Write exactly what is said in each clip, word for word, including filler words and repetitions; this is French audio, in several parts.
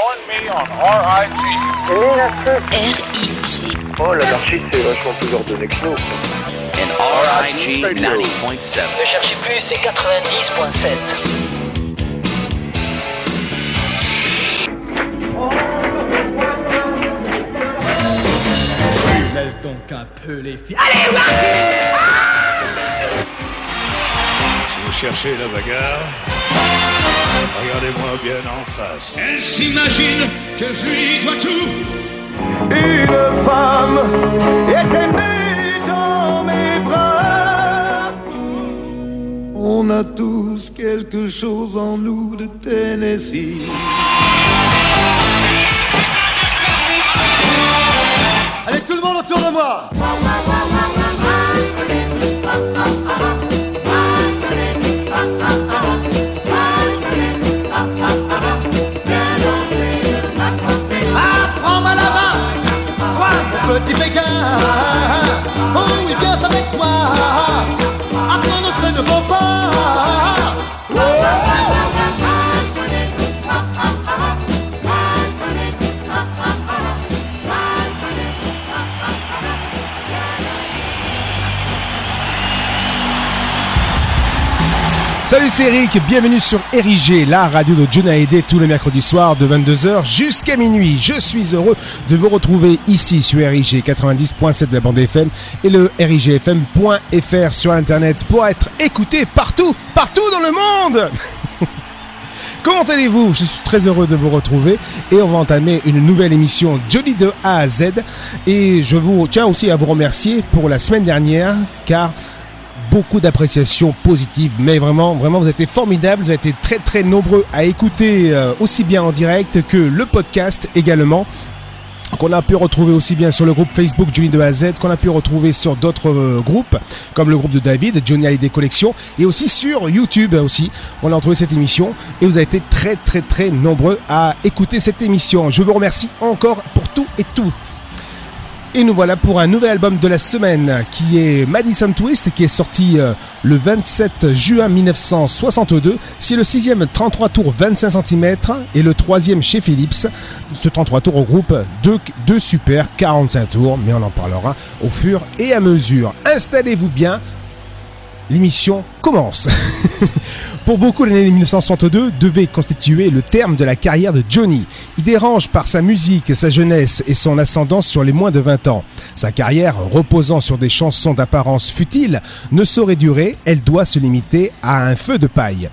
Join me on R I G. R I G. Oh, l'anarchie, c'est vachement plus ordonné que nous. And R I G ninety point seven. Ne cherchez plus, c'est quatre-vingt-dix point sept. Laisse donc un peu les filles. Allez, Marty! Si vous cherchez la bagarre, regardez-moi bien en face. Elle s'imagine que je lui dois tout. Une femme était née dans mes bras. On a tous quelque chose en nous de Tennessee. Allez, tout le monde autour de moi! Apprends-moi la main, toi, mon petit béguin. Oh oui, viens avec moi. Apprendre ce ne vaut pas. Salut, c'est Eric, bienvenue sur R I G, la radio de Johnny Hallyday, tous les mercredis soirs de vingt-deux heures jusqu'à minuit. Je suis heureux de vous retrouver ici sur R I G quatre-vingt-dix point sept de la bande F M et le R I G F M point F R sur internet pour être écouté partout, partout dans le monde. Comment allez-vous? Je suis très heureux de vous retrouver et on va entamer une nouvelle émission Johnny de A à Z. Et je vous tiens aussi à vous remercier pour la semaine dernière car beaucoup d'appréciations positives, mais vraiment, vraiment, vous avez été formidables, vous avez été très, très nombreux à écouter euh, aussi bien en direct que le podcast également, qu'on a pu retrouver aussi bien sur le groupe Facebook Johnny de A à Z, qu'on a pu retrouver sur d'autres euh, groupes, comme le groupe de David, Johnny Hallyday Collection, et aussi sur YouTube aussi, on a retrouvé cette émission, et vous avez été très, très, très nombreux à écouter cette émission. Je vous remercie encore pour tout et tout. Et nous voilà pour un nouvel album de la semaine qui est Madison Twist, qui est sorti euh, le vingt-sept juin mille neuf cent soixante-deux. C'est le sixième trente-trois tours vingt-cinq centimètres et le troisième chez Philips. Ce trente-trois tours regroupe deux, deux super quarante-cinq tours, mais on en parlera au fur et à mesure. Installez-vous bien, l'émission commence. Pour beaucoup, l'année mille neuf cent soixante-deux devait constituer le terme de la carrière de Johnny. Il dérange par sa musique, sa jeunesse et son ascendance sur les moins de vingt ans. Sa carrière, reposant sur des chansons d'apparence futile, ne saurait durer, elle doit se limiter à un feu de paille.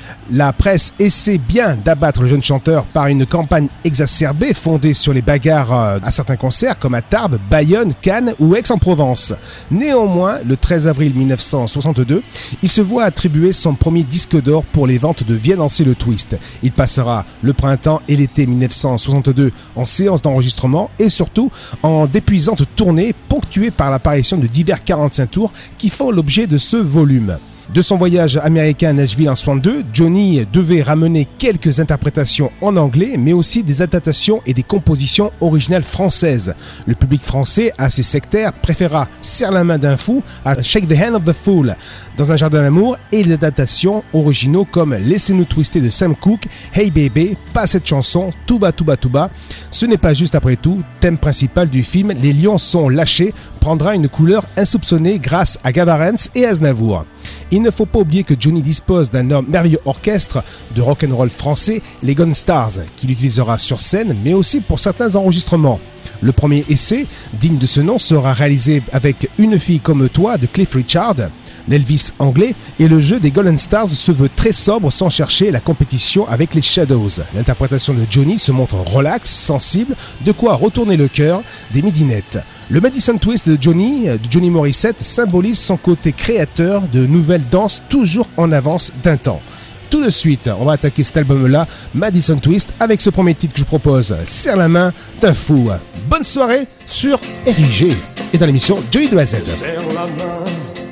La presse essaie bien d'abattre le jeune chanteur par une campagne exacerbée fondée sur les bagarres à certains concerts comme à Tarbes, Bayonne, Cannes ou Aix-en-Provence. Néanmoins, le treize avril mille neuf cent soixante-deux, il se voit attribuer son premier disque d'or pour les ventes de Viens danser le twist. Il passera le printemps et l'été mille neuf cent soixante-deux en séance d'enregistrement et surtout en d'épuisantes tournées ponctuées par l'apparition de divers quarante-cinq tours qui font l'objet de ce volume. De son voyage américain à Nashville en soixante-deux, Johnny devait ramener quelques interprétations en anglais, mais aussi des adaptations et des compositions originales françaises. Le public français, assez sectaire, préféra Serre la main d'un fou à Shake the Hand of the Fool dans un jardin d'amour et les adaptations originaux comme Laissez-nous twister de Sam Cooke, Hey Baby, Pas cette chanson, Touba Touba Touba. Ce n'est pas juste après tout, thème principal du film Les lions sont lâchés prendra une couleur insoupçonnée grâce à Gavarens et Aznavour. Il ne faut pas oublier que Johnny dispose d'un merveilleux orchestre de rock'n'roll français, les Gone Stars, qu'il utilisera sur scène, mais aussi pour certains enregistrements. Le premier essai, digne de ce nom, sera réalisé avec Une fille comme toi de Cliff Richard, l'Elvis anglais, et le jeu des Golden Stars se veut très sobre sans chercher la compétition avec les Shadows. L'interprétation de Johnny se montre relaxe, sensible, de quoi retourner le cœur des midinettes. Le Madison Twist de Johnny, de Johnny Morissette, symbolise son côté créateur de nouvelles danses toujours en avance d'un temps. Tout de suite, on va attaquer cet album-là, Madison Twist, avec ce premier titre que je propose, Serre la main d'un fou. Bonne soirée sur R I G et dans l'émission Johnny de A à Z. Serre la main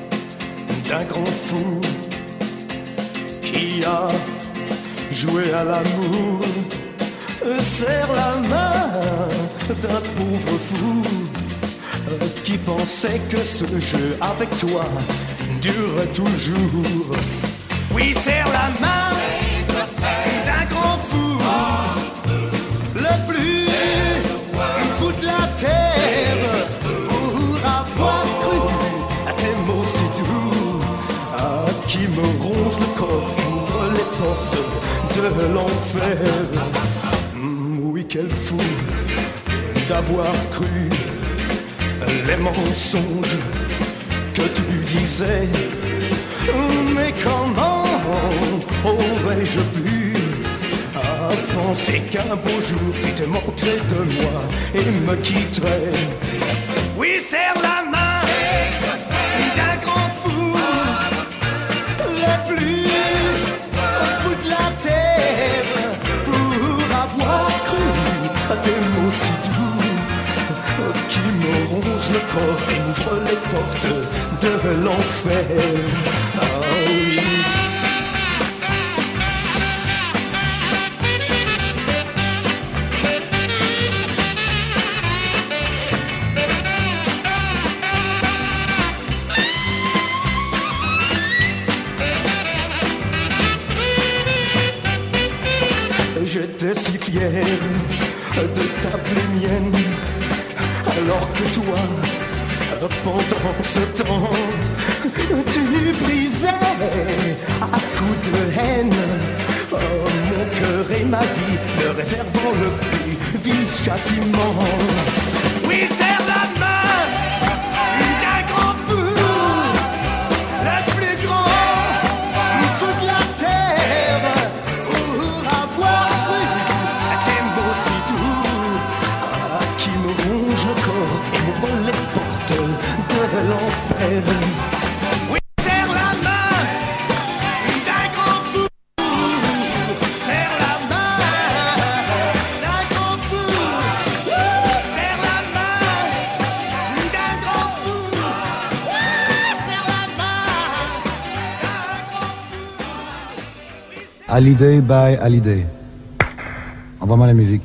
d'un grand fou qui a joué à l'amour. Serre la main d'un pauvre fou qui pensait que ce jeu avec toi durerait toujours. Oui, serre la main d'un grand fou, de l'enfer. Mmh, oui, quel fou d'avoir cru les mensonges que tu disais. Mais comment aurais-je pu penser qu'un beau jour tu te moquerais de moi et me quitterais? Oui, serre la main d'un grand fou, le plus fou de la terre, pour avoir cru à tes mots si doux qui me rongent le corps et m'ouvrent les portes de l'enfer. Ah oui. J'étais si fier de t'appeler mienne, alors que toi, pendant ce temps, tu brisais à coups de haine oh, mon cœur et ma vie, me réservant le plus vil châtiment. Oui, serre la main d'un grand fou, le plus grand fou de la terre, pour avoir cru à tes mots si doux qui me rongent le corps et m'ouvrent les portes de l'enfer. Oui, serre la main d'un grand fou, serre la main d'un grand fou, serre la main d'un grand fou, serre la main d'un grand fou. Hallyday by Hallyday. Envoie-moi la musique.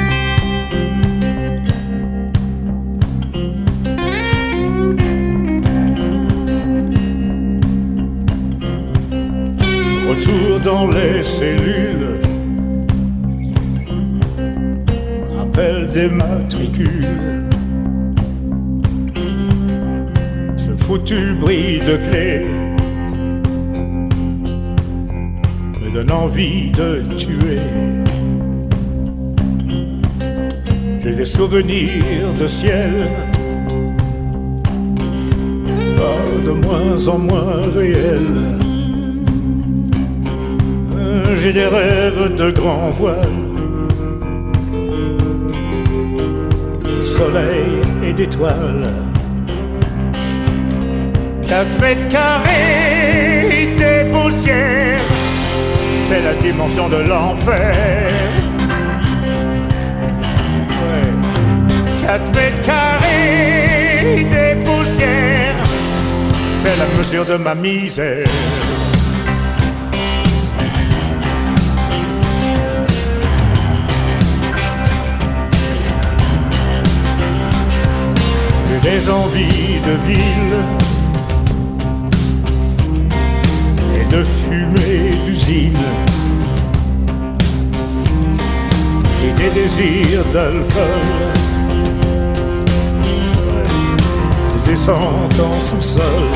Retour dans les cellules, appel des matricules, ce foutu bruit de clé me donne envie de tuer. J'ai des souvenirs de ciel, pas de moins en moins réels. J'ai des rêves de grand voile, de soleil et d'étoiles. Quatre mètres carrés des poussières, c'est la dimension de l'enfer. Ouais. Quatre mètres carrés des poussières, c'est la mesure de ma misère. Des envies de ville et de fumée d'usine. J'ai des désirs d'alcool, des descentes en sous-sol,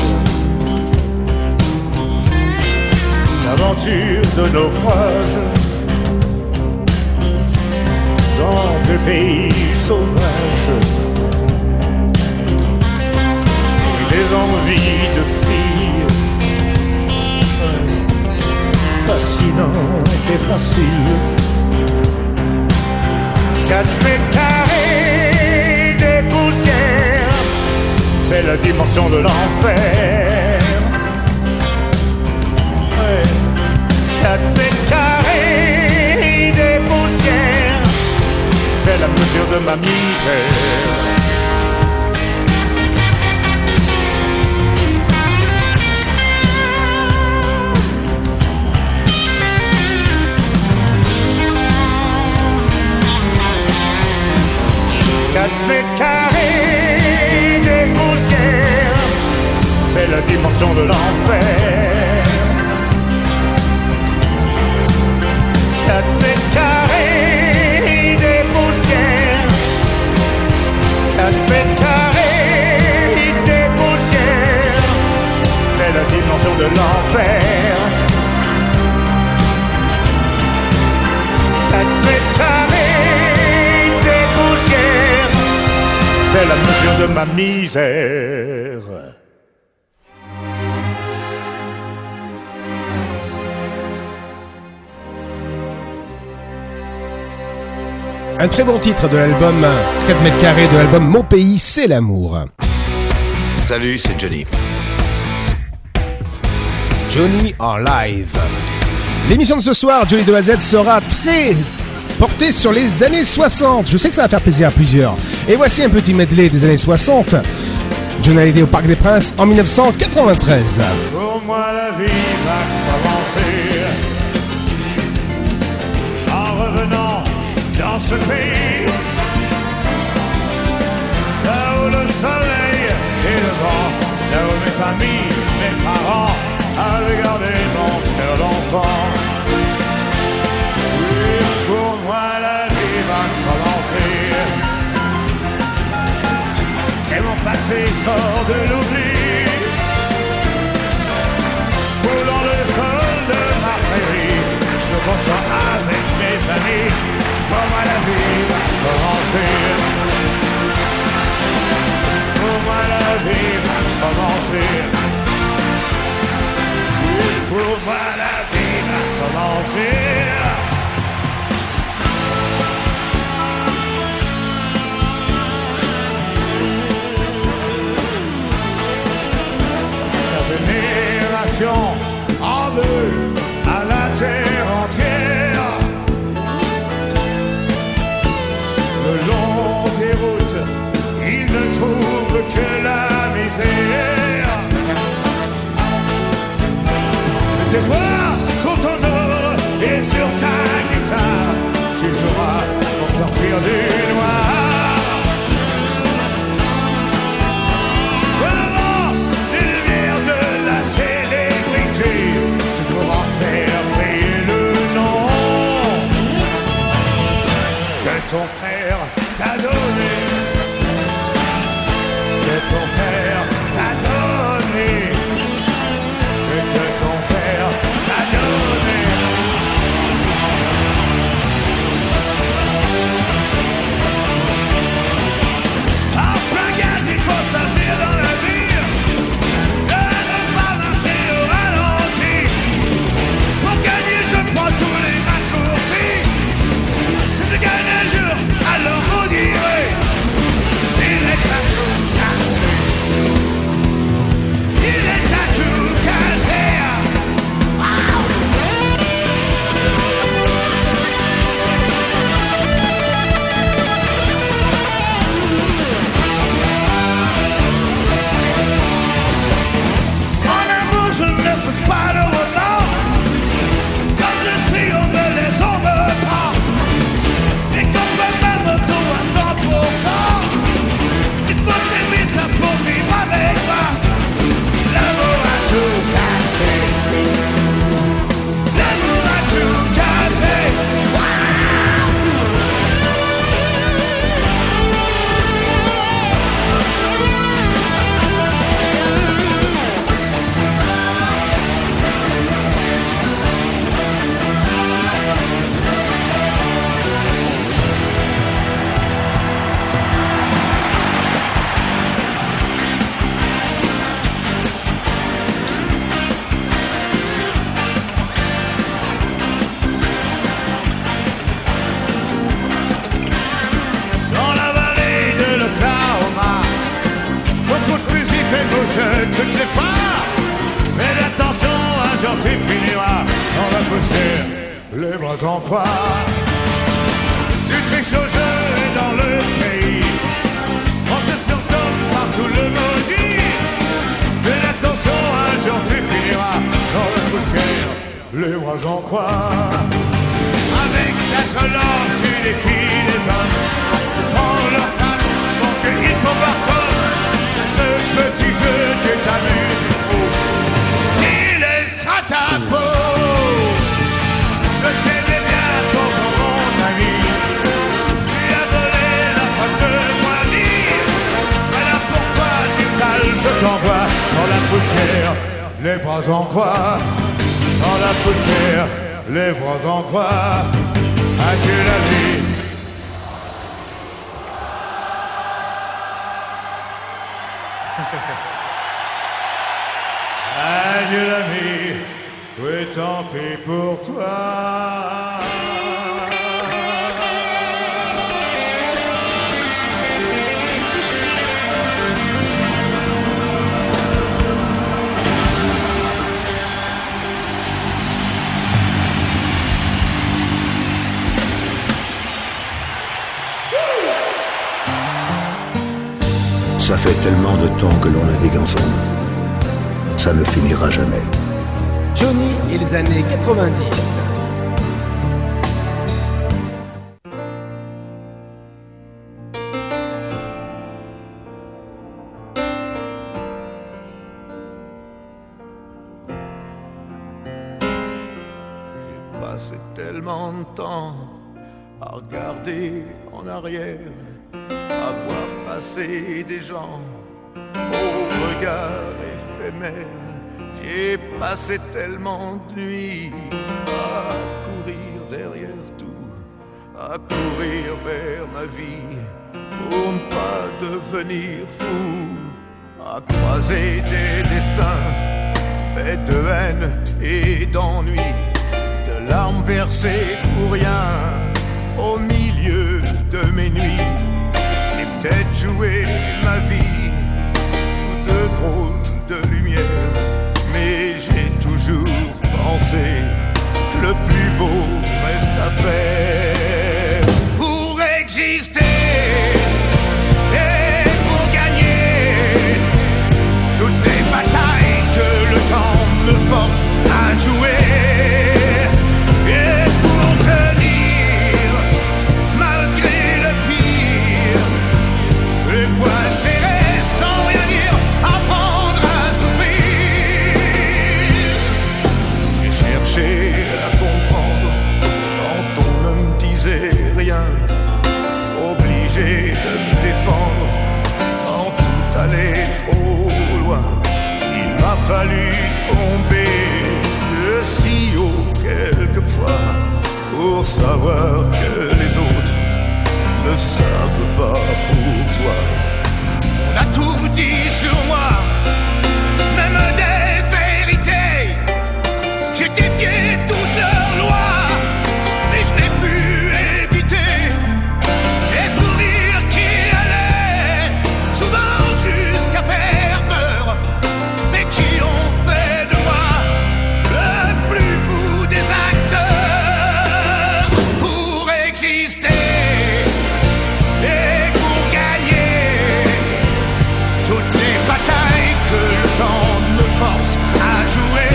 d'aventure de naufrage dans des pays sauvages. Des envies de filles fascinantes et faciles. Quatre mètres carrés des poussières, c'est la dimension de l'enfer. Ouais. Quatre mètres carrés des poussières, c'est la mesure de ma misère. Quatre mètres carrés des poussières, c'est la dimension de l'enfer. Quatre mètres carrés des poussières, quatre mètres carrés des poussières, c'est la dimension de l'enfer. la mesure de ma misère. Un très bon titre de l'album quatre mètres carrés de l'album Mon Pays, c'est l'amour. Salut, c'est Johnny. Johnny en live. L'émission de ce soir, Johnny de A à Z, sera très portée sur les années soixante. Je sais que ça va faire plaisir à plusieurs. Et voici un petit medley des années soixante. Johnny Hallyday au Parc des Princes en dix-neuf cent quatre-vingt-treize. Pour moi la vie va commencer en revenant dans ce pays, là où le soleil et le vent, là où mes amis, mes parents avaient gardé mon cœur d'enfant. Oui, pour moi la vie va commencer et mon passé sort de l'oubli, foulant le sol de ma prairie, je ressens avec mes amis. Pour moi la vie va commencer. Pour moi la vie va commencer. Oui, pour moi la vie va commencer. La vénération en veut à la terre entière. Le long des routes, il ne trouve que la misère. Tes doigts sont en or et sur ta guitare, tu joueras pour sortir du noir. Devant les lumières de la célébrité, tu pourras faire payer le nom que ton père t'a donné, que ton père t'a donné, et que ton père t'a donné. En plein gaz, il faut s'agir dans la vie, de ne pas marcher au ralenti. Pour gagner, je prends tous les raccourcis. Si je gagne un jour, alors vous direz, il est à tout casser. Il est à tout casser. En amour, je ne fais pas de remords. Comme je suis, on me laisse, on me prend. Et qu'on fait ma moto à cent pour cent, il faut aimer ça pour vivre avec moi. L'amour a tout cassé. L'amour a tout cassé. Dans la vallée de l'Oklahoma, beaucoup de fusils fait bouger toutes les phares. Mais attention, un jour tu finiras dans la poussière, les bras en croix. Tu triches au jeu et dans le pays, on te surnomme partout le maudit. Mais attention, un jour tu finiras dans la poussière, les bras en croix. Avec insolence, tu défies les hommes, tu prends leurs femmes, donc il faut voir comme ce petit jeu, tu t'amuses trop. Tu laisseras ta peau. Je t'aimais bien pendant mon ami, tu as volé la femme de moi vie. Alors pourquoi tu cales, je t'envoie dans la poussière, les bras en croix. Dans la poussière, les bras en croix. Adieu la vie. chanter pour toi. Ça fait tellement de temps que l'on navigue ensemble. Ça ne finira jamais. Johnny et les années quatre-vingt-dix. J'ai passé tellement de temps à regarder en arrière, à voir passer des gens au regard éphémère. J'ai passé tellement de nuits à courir derrière tout, à courir vers ma vie pour ne pas devenir fou, à croiser des destins faits de haine et d'ennui, de larmes versées pour rien au milieu de mes nuits. J'ai peut-être joué ma vie sous de drôles de lumière, mais j'ai toujours pensé que le plus beau reste à faire. Pour exister et pour gagner toutes les batailles que le temps me force à jouer. À comprendre quand on ne me disait rien, obligé de me défendre quand tout allait trop loin. Il m'a fallu tomber de si haut quelquefois pour savoir que les autres ne savent pas pour toi. On a tout dit sur moi, même des vérités. J'ai défié toutes leurs lois, mais je n'ai pu éviter ces sourires qui allaient souvent jusqu'à faire peur, mais qui ont fait de moi le plus fou des acteurs. Pour exister et pour gagner toutes les batailles que le temps me force à jouer.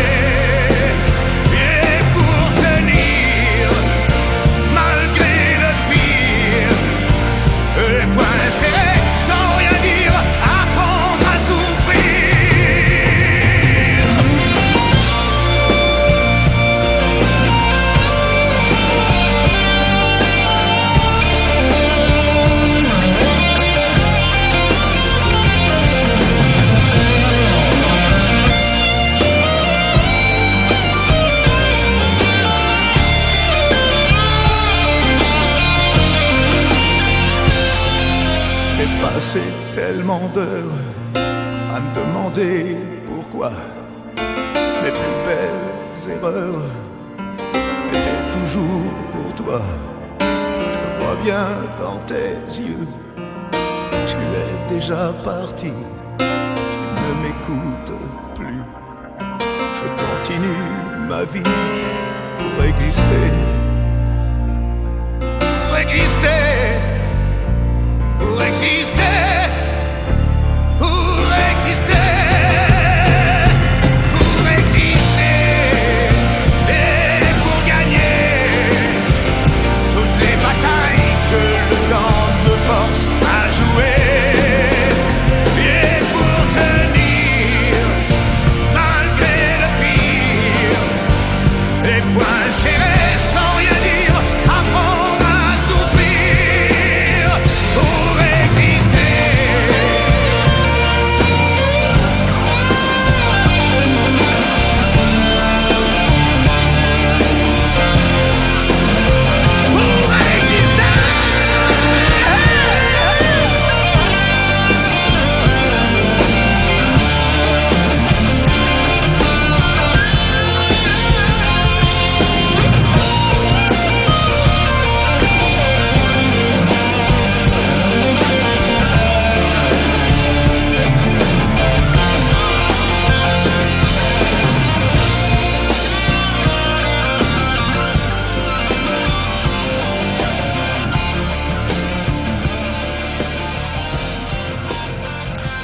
Passé tellement d'heures à me demander pourquoi mes plus belles erreurs étaient toujours pour toi. Je vois bien dans tes yeux, tu es déjà parti, tu ne m'écoutes plus. Je continue ma vie pour exister, pour exister. Pour exister, pour exister, pour exister et pour gagner toutes les batailles que le temps me force à jouer. Et pour tenir malgré le pire, les poings serrés sans rien dire, apprendre à souffrir.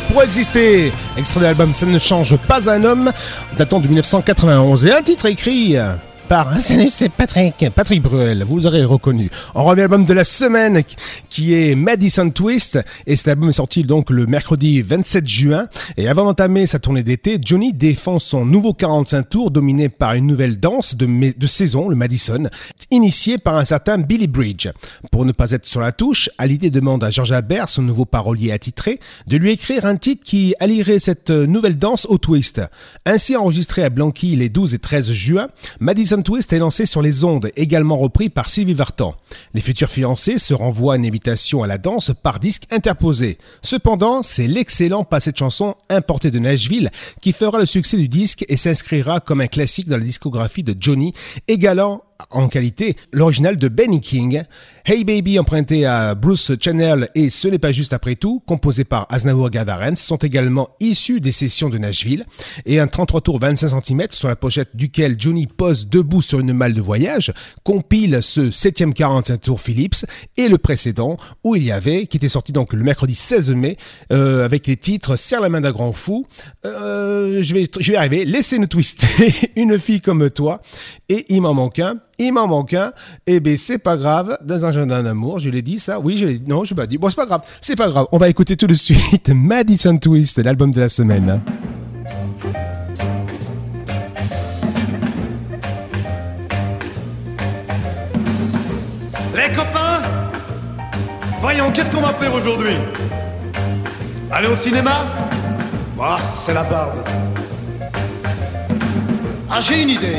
pour exister. Extrait de l'album Ça ne change pas un homme, datant de dix-neuf cent quatre-vingt-onze. Et un titre écrit par, salut, c'est Patrick, Patrick Bruel, vous l'aurez reconnu. On revient à l'album de la semaine, qui est Madison Twist, et cet album est sorti donc le mercredi vingt-sept juin, et avant d'entamer sa tournée d'été, Johnny défend son nouveau quarante-cinq tours, dominé par une nouvelle danse de, de saison, le Madison, initié par un certain Billy Bridge. Pour ne pas être sur la touche, Hallyday demande à George Albert, son nouveau parolier attitré, de lui écrire un titre qui allierait cette nouvelle danse au twist. Ainsi enregistré à Blanquille les douze et treize juin, Madison Twist est lancé sur les ondes, également repris par Sylvie Vartan. Les futurs fiancés se renvoient une invitation à la danse par disque interposé. Cependant, c'est l'excellent passé de chanson importé de Nashville qui fera le succès du disque et s'inscrira comme un classique dans la discographie de Johnny, égalant en qualité l'original de Benny King. Hey Baby, emprunté à Bruce Channel et Ce n'est pas juste après tout, composé par Aznavour Gavarens, sont également issus des sessions de Nashville, et un trente-trois tours vingt-cinq centimètres sur la pochette duquel Johnny pose debout sur une malle de voyage compile ce septième quarante-cinq tours Philips et le précédent où il y avait, qui était sorti donc le mercredi seize mai, euh, avec les titres Serre la main d'un grand fou, euh, je vais, je vais arriver, Laissez-nous twister, Une fille comme toi, et Il m'en manque un. Il m'en manque un, eh ben c'est pas grave, Dans un jardin d'amour, je l'ai dit ça, oui je l'ai dit, non je l'ai pas dit, bon c'est pas grave, c'est pas grave, on va écouter tout de suite Madison Twist, l'album de la semaine. Les copains, voyons, qu'est-ce qu'on va faire aujourd'hui? Aller au cinéma? Ah, c'est la barbe. Ah, j'ai une idée.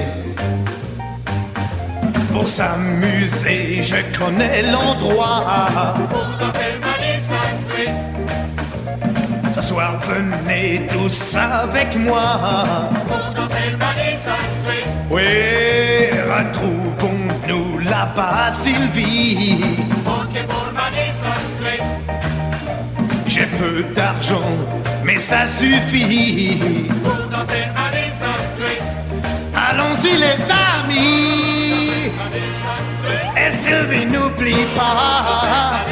Pour s'amuser, je connais l'endroit. Pour danser le Madison Twist. Ce soir, venez tous avec moi. Pour danser le Madison Twist. Oui, retrouvons-nous là-bas, Sylvie. Ok pour le Madison Twist. J'ai peu d'argent, mais ça suffit. Pour danser le Madison Twist. Allons-y les amis. Et Sylvie n'oublie pas,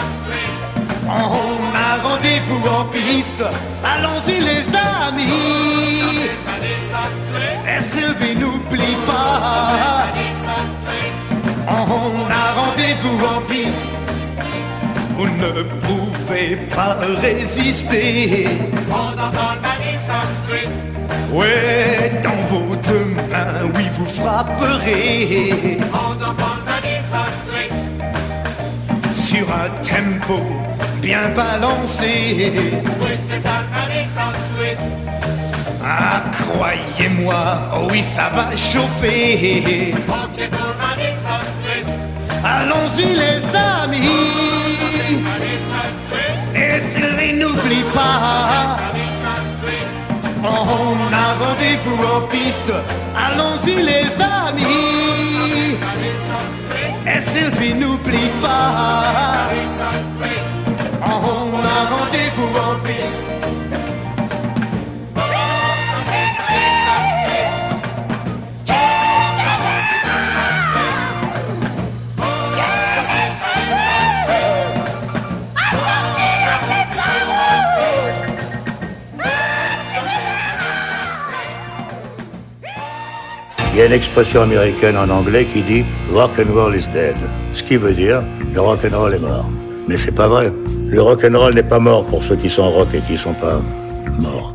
on a rendez-vous en piste. Allons-y les amis. Et Sylvie n'oublie pas, on a rendez-vous en piste. Vous ne pouvez pas résister. En dansant le Madison Twist. Ouais, dans vos deux mains, oui, vous frapperez. En dansant le Madison Twist. Sur un tempo bien balancé. Oui, c'est ça le Madison Twist. Ah, croyez-moi, oh oui, ça va chauffer. Ok pour le Madison Twist. Allons-y les amis. Et Sylvie n'oublie pas, on a rendez-vous en piste. Allons-y les amis. Et Sylvie n'oublie pas, on a rendez-vous en piste. Il y a une expression américaine en anglais qui dit « rock and roll is dead », ce qui veut dire « le rock and roll est mort ». Mais c'est pas vrai. Le rock and roll n'est pas mort pour ceux qui sont rock et qui sont pas morts.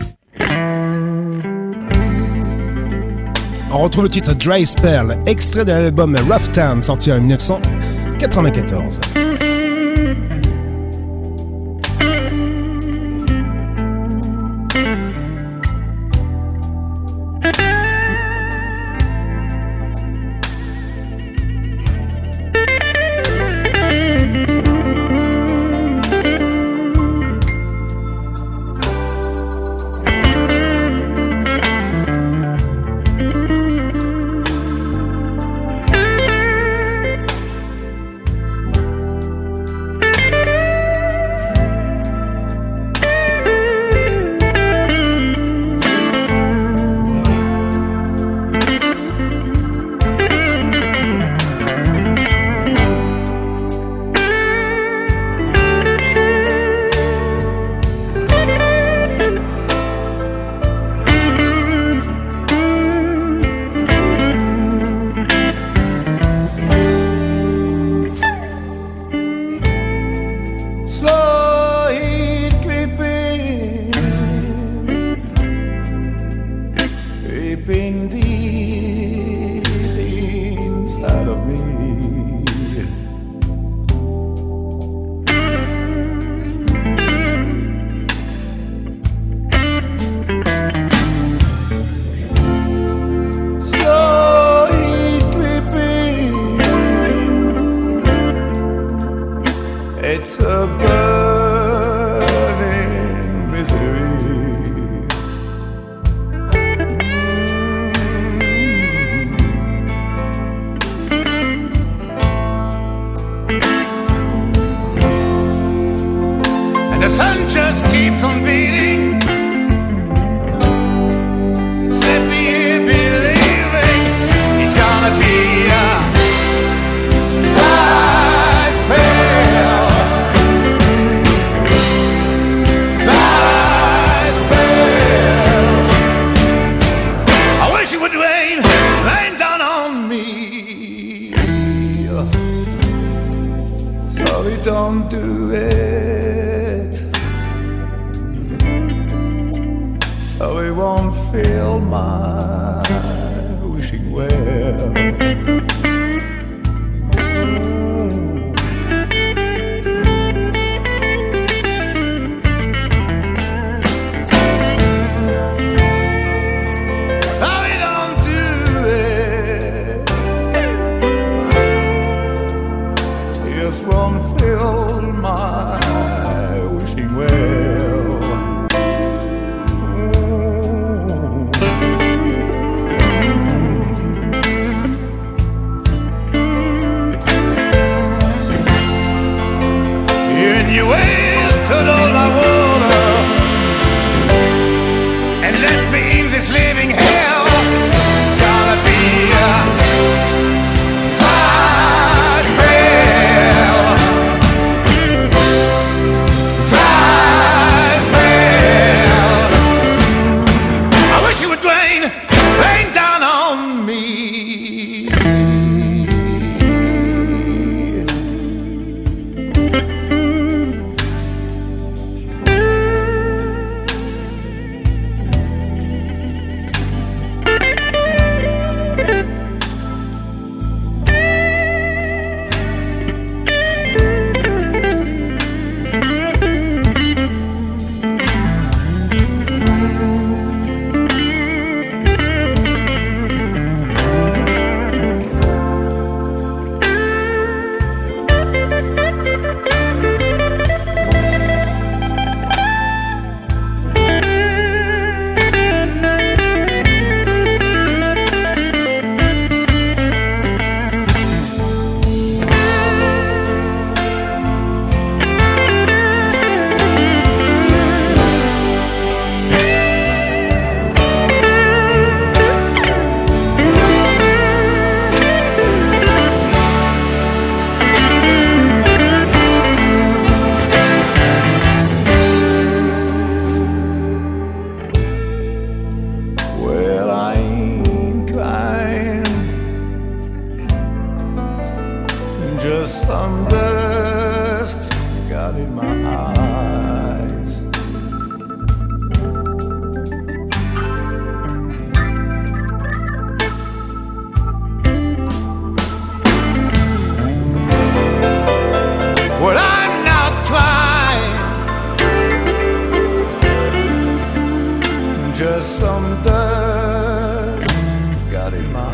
On retrouve le titre Dry Spell, extrait de l'album Rough Town, sorti en dix-neuf cent quatre-vingt-quatorze. It's a burning misery. And the sun just keeps on beating. It's left me here believing it's gonna be a dry spell. Dry spell. I wish it would rain, rain down on me. Sorry, don't do it. So we won't feel my wishing well. So we don't do it. Tears won't fill my wishing well. You wasted all my water and left me in this living hell. Gonna be a dry spell. Dry spell. I wish it would rain, rain down on me. Well, I ain't crying, just some dust got in my eyes. Well, I'm not crying, just some dust got in my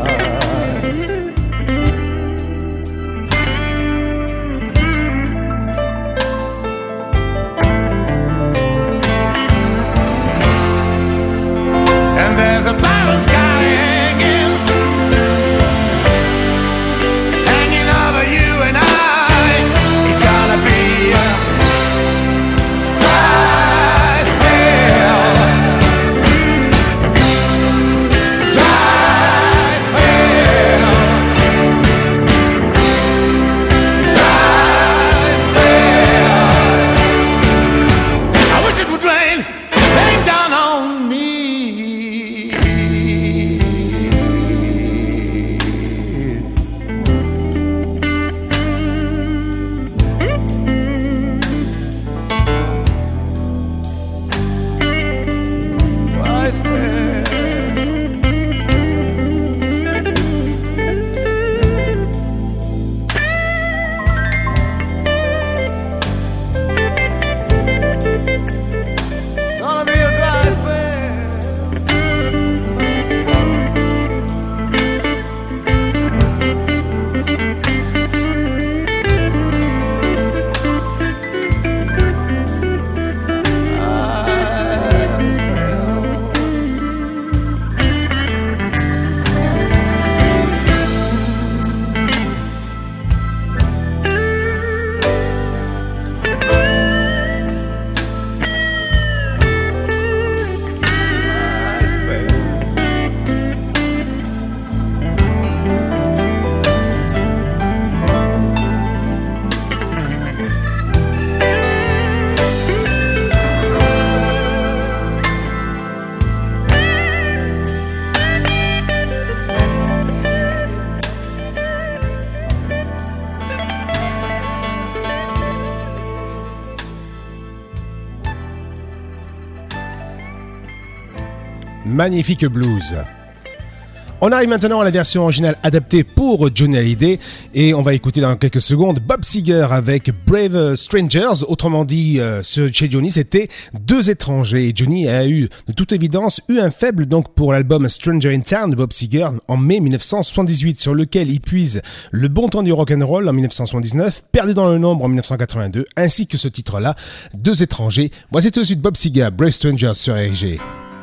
eyes. magnifique blues. On arrive maintenant à la version originale adaptée pour Johnny Hallyday et on va écouter dans quelques secondes Bob Seger avec Brave Strangers. Autrement dit, euh, ce, chez Johnny, c'était deux étrangers. Et Johnny a eu, de toute évidence, eu un faible donc pour l'album Stranger in Town de Bob Seger en mai dix-neuf cent soixante-dix-huit, sur lequel il puise Le bon temps du rock'n'roll en dix-neuf cent soixante-dix-neuf, Perdu dans le nombre en dix-neuf cent quatre-vingt-deux, ainsi que ce titre-là, Deux étrangers. Voici tout de suite Bob Seger, Brave Strangers sur R G.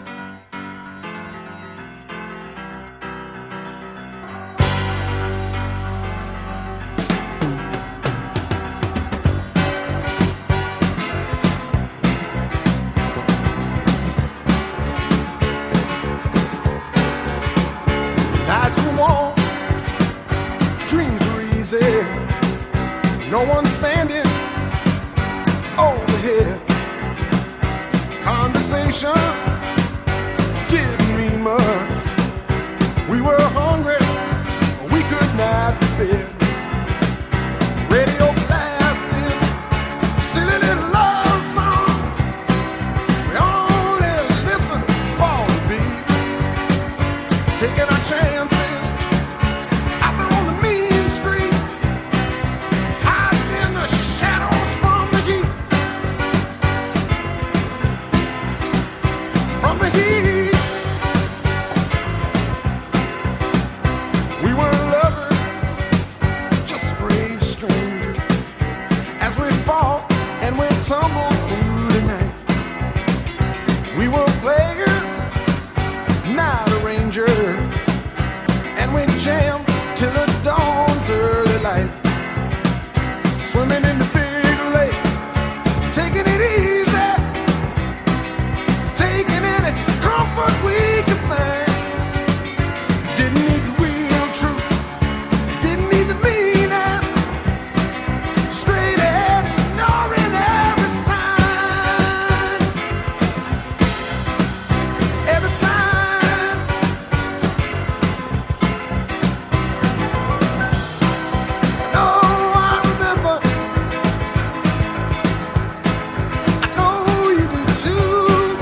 No one standing overhead. Conversation didn't mean much. We were hungry, we could not be fed. Radio blasting, silly little love songs. We only listen for the beat. Taking our chances out there on the mean street. From the heat, we were lovers, just brave strangers. As we fought and we tumbled through the night, we were players, not arrangers, and we jammed till the dawn's early light. Swimming in the big lake, taking it easy. Comfort we could find. Didn't need the real truth, didn't need the meaning. Straight ahead, ignoring every sign, every sign. Oh, I remember. I know you do too.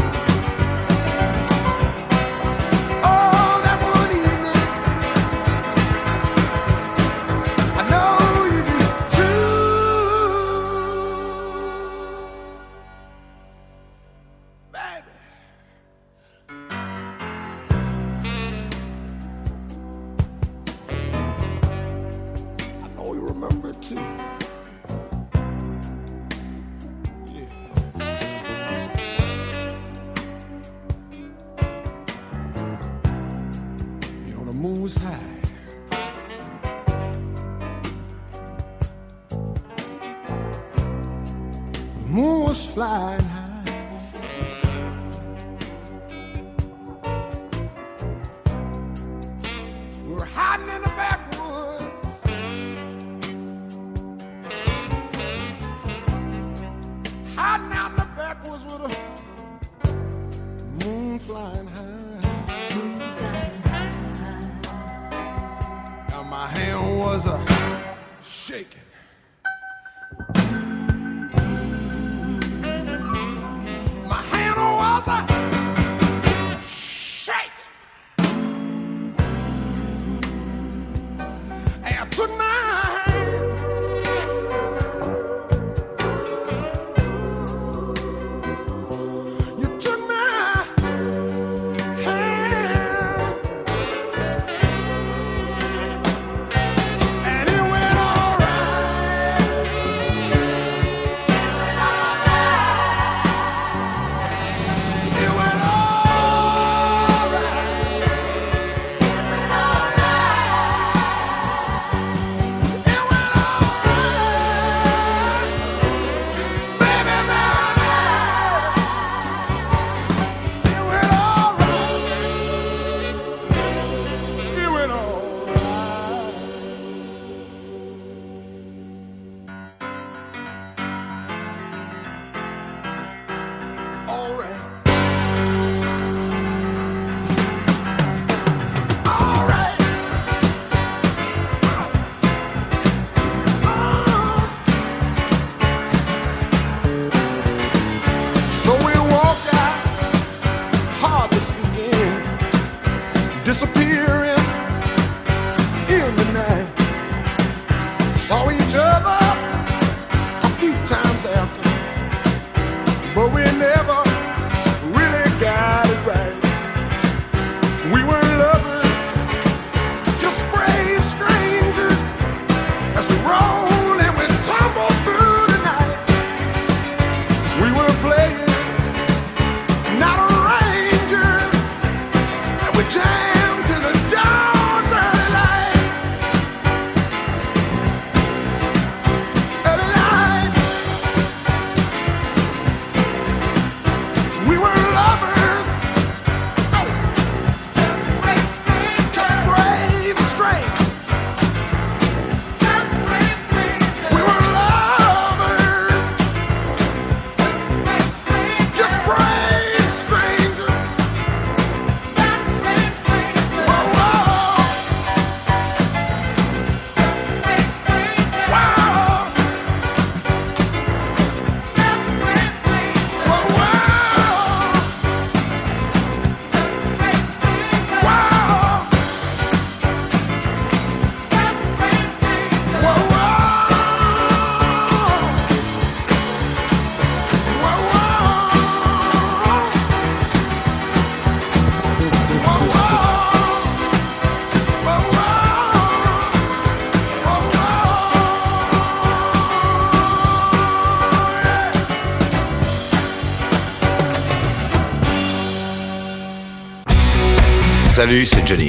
Flying high, we were hiding in the backwoods, hiding out in the backwoods with a moon flying high. Moon flying high. And my hand was a shaking. Salut, c'est Johnny.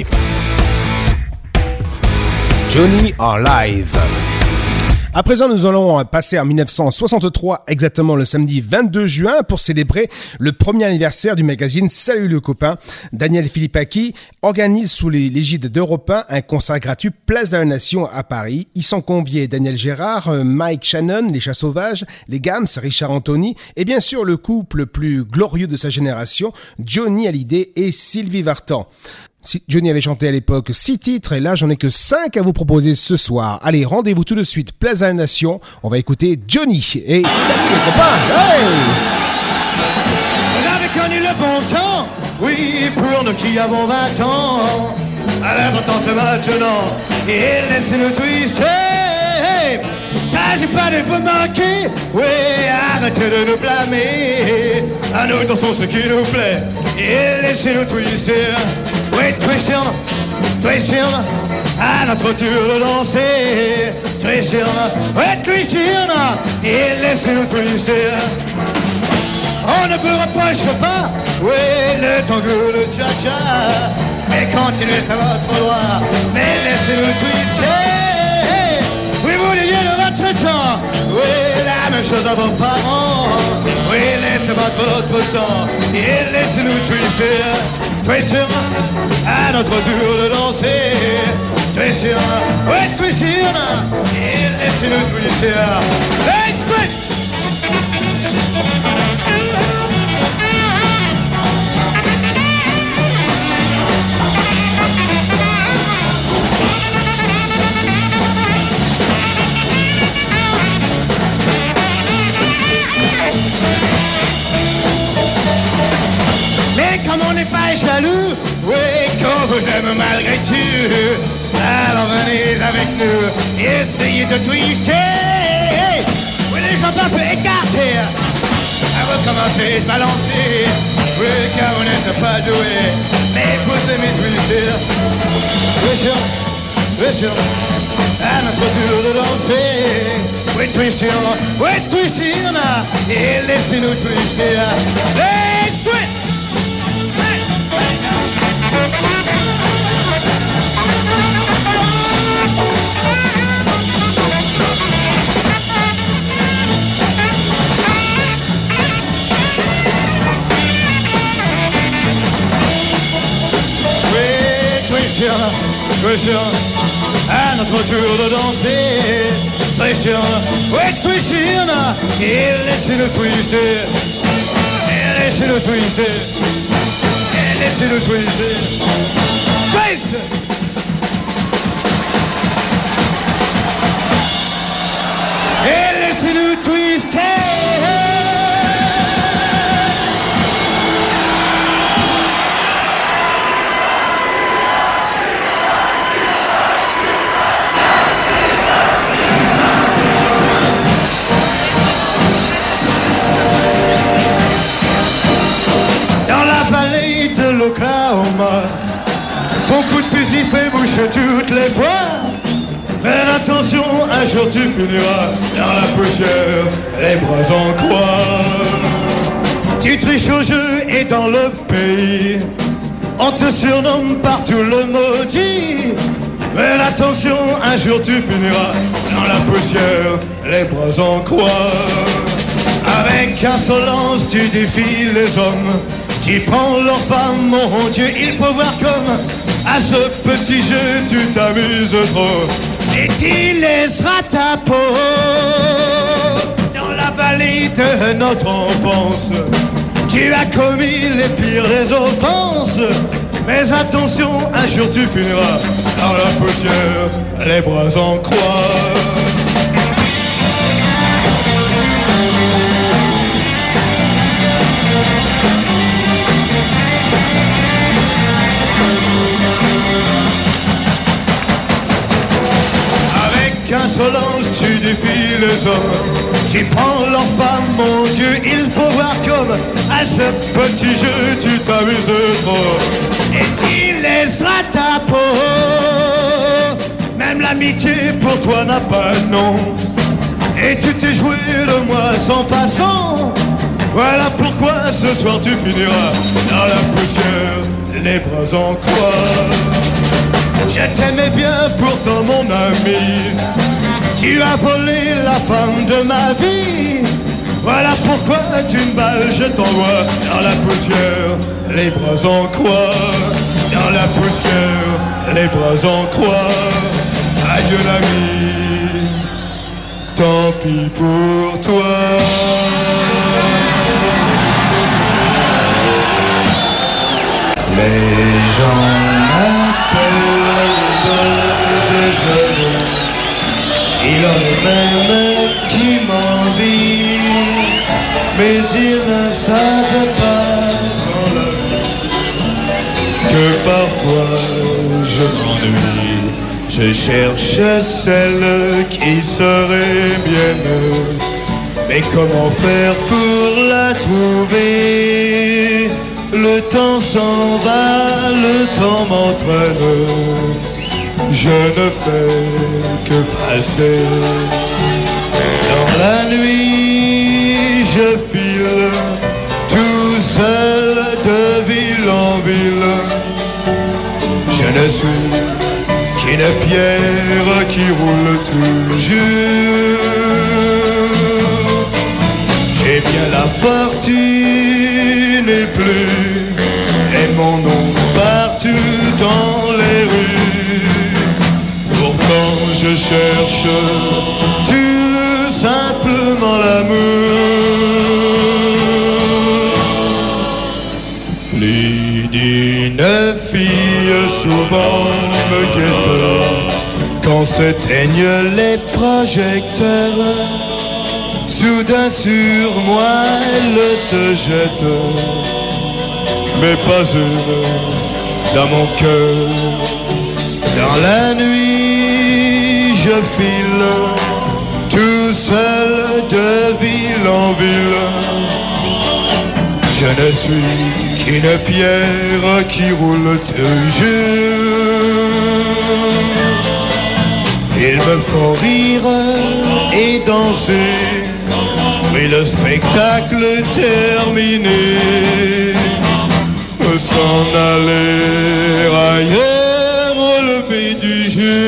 Johnny en live. À présent, nous allons passer en dix-neuf cent soixante-trois, exactement le samedi vingt-deux juin, pour célébrer le premier anniversaire du magazine Salut le copain. Daniel Philippaki organise sous l'égide d'Europe un un concert gratuit Place de la Nation à Paris. Y sont conviés Daniel Gérard, Mike Shannon, les Chats Sauvages, les Gams, Richard Anthony et bien sûr le couple le plus glorieux de sa génération, Johnny Hallyday et Sylvie Vartan. Johnny avait chanté à l'époque six titres et là j'en ai que cinq à vous proposer ce soir. Allez, rendez-vous tout de suite, Place à la Nation. On va écouter Johnny et salut les copains. Hey! Vous avez connu le bon temps, oui, pour nous qui avons vingt ans. Alors maintenant c'est maintenant, et laissez-nous twister. Ça j'ai pas de vous manquer, oui, arrêtez de nous blâmer. À nous dansons ce qui nous plaît, et laissez-nous twister. Oui, twister, twister, à notre tour de danser. Twister, oui, twister, et laissez-nous twister. On ne vous reproche pas, oui, le tango, le cha-cha. Mais continuez, ça va trop loin, mais laissez-nous twister. Oui, vous l'ayez de votre temps, oui, la même chose à vos parents. Oui, laissez battre votre sang, et laissez-nous twister. Twister, à notre tour de danser. Twister, oui, twister, et laissez-nous twister. Let's twist! Mais comme on n'est pas jaloux, oui, qu'on vous aime malgré tout, alors venez avec nous et essayez de twister. Oui, les jambes un peu écartées, à vous commencer de balancer. Oui, car vous n'êtes pas doué, mais vous aimez twister. Twister, twister, à notre tour de danser. Oui, twister, oui, twister, et laissez-nous twister. Let's twist! Twister, twister, à notre tour de danser. Twister, ouais, twister, et laissez-nous twister. Et laissez-nous twister. Et laissez-nous twister. Twist! Et laissez-nous twister. L'Oklahoma, ton coup de fusil fait boucher toutes les voies. Mais attention, un jour tu finiras dans la poussière, les bras en croix. Tu triches au jeu et dans le pays, on te surnomme partout le maudit. Mais attention, un jour tu finiras dans la poussière, les bras en croix. Avec insolence tu défies les hommes, tu prends leur femme, mon Dieu, il faut voir comme à ce petit jeu tu t'amuses trop. Et tu laisseras ta peau dans la vallée de notre enfance. Tu as commis les pires des offenses, mais attention, un jour tu finiras dans la poussière, les bras en croix. Insolence, tu défies les hommes, tu prends leur femme, mon Dieu, il faut voir comme à ce petit jeu tu t'amuses trop. Et tu laisseras ta peau, même l'amitié pour toi n'a pas de nom. Et tu t'es joué de moi sans façon, Voilà pourquoi ce soir tu finiras dans la poussière, les bras en croix. Je t'aimais bien pourtant mon ami, tu as volé la femme de ma vie. Voilà pourquoi d'une balle je t'envoie dans la poussière, les bras en croix. Dans la poussière, les bras en croix. Adieu l'ami, tant pis pour toi. Les gens m'appellent de genoux. Il en est même qui m'envie, mais ils ne savent pas dans la vie que parfois je m'ennuie. Je cherche celle qui serait mienne, mais comment faire pour la trouver? Le temps s'en va, le temps m'entraîne, je ne fais que passer. Dans la nuit, je file tout seul de ville en ville. Je ne suis qu'une pierre qui roule toujours. J'ai bien la fortune et plus, et mon nom partout dans les rues. Pourtant je cherche tout simplement l'amour. Plus d'une fille souvent me guette quand s'éteignent les projecteurs. Soudain sur moi elle se jette, mais pas une dans mon cœur. Dans la nuit je file tout seul de ville en ville. Je ne suis qu'une pierre qui roule toujours. Ils me font rire et danser, oui le spectacle terminé, s'en aller ailleurs au lever du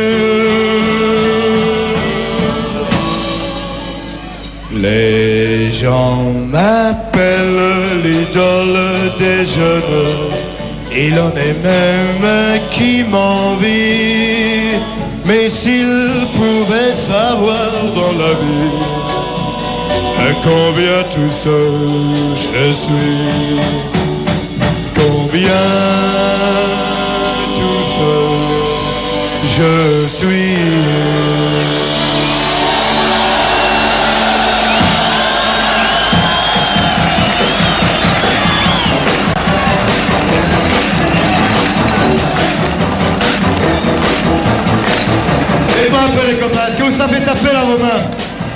jour. Les gens m'appellent l'idole des jeunes, il en est même qui m'envie, mais s'ils pouvaient savoir dans la vie combien tout seul je suis, combien tout seul je suis. Et pas un peu les copains, est-ce que vous savez taper là vos mains?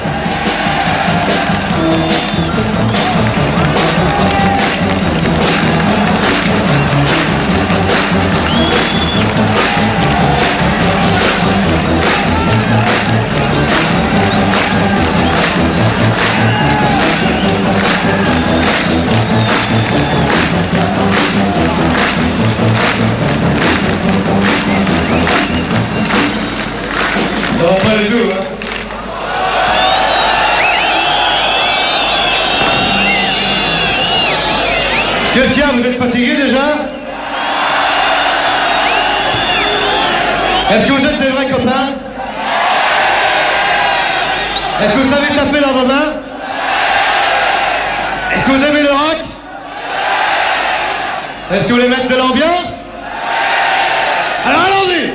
Ça va pas du tout, hein? Qu'est-ce qu'il y a? Vous êtes fatigué déjà? Est-ce que vous êtes des vrais copains? Est-ce que vous savez taper dans vos mains? Est-ce que vous aimez le rock? Est-ce que vous voulez mettre de l'ambiance? Alors allons-y!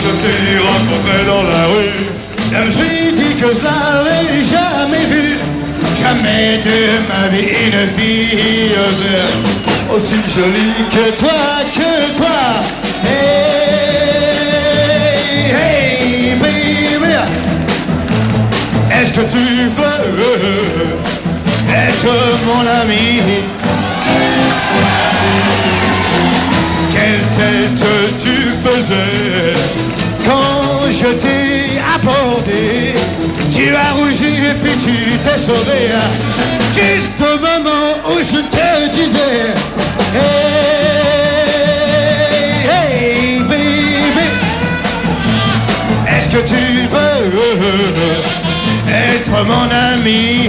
je t'ai rencontré dans la rue, je me suis dit que je l'avais jamais vue. Jamais de ma vie une fille aussi jolie que toi, que toi. Hey, hey, baby, est-ce que tu veux être mon ami? Quelle tête tu faisais quand je t'ai abordé? Tu as rougi et puis tu t'es sauvé, juste au moment où je te disais hey, hey, baby, est-ce que tu veux être mon ami?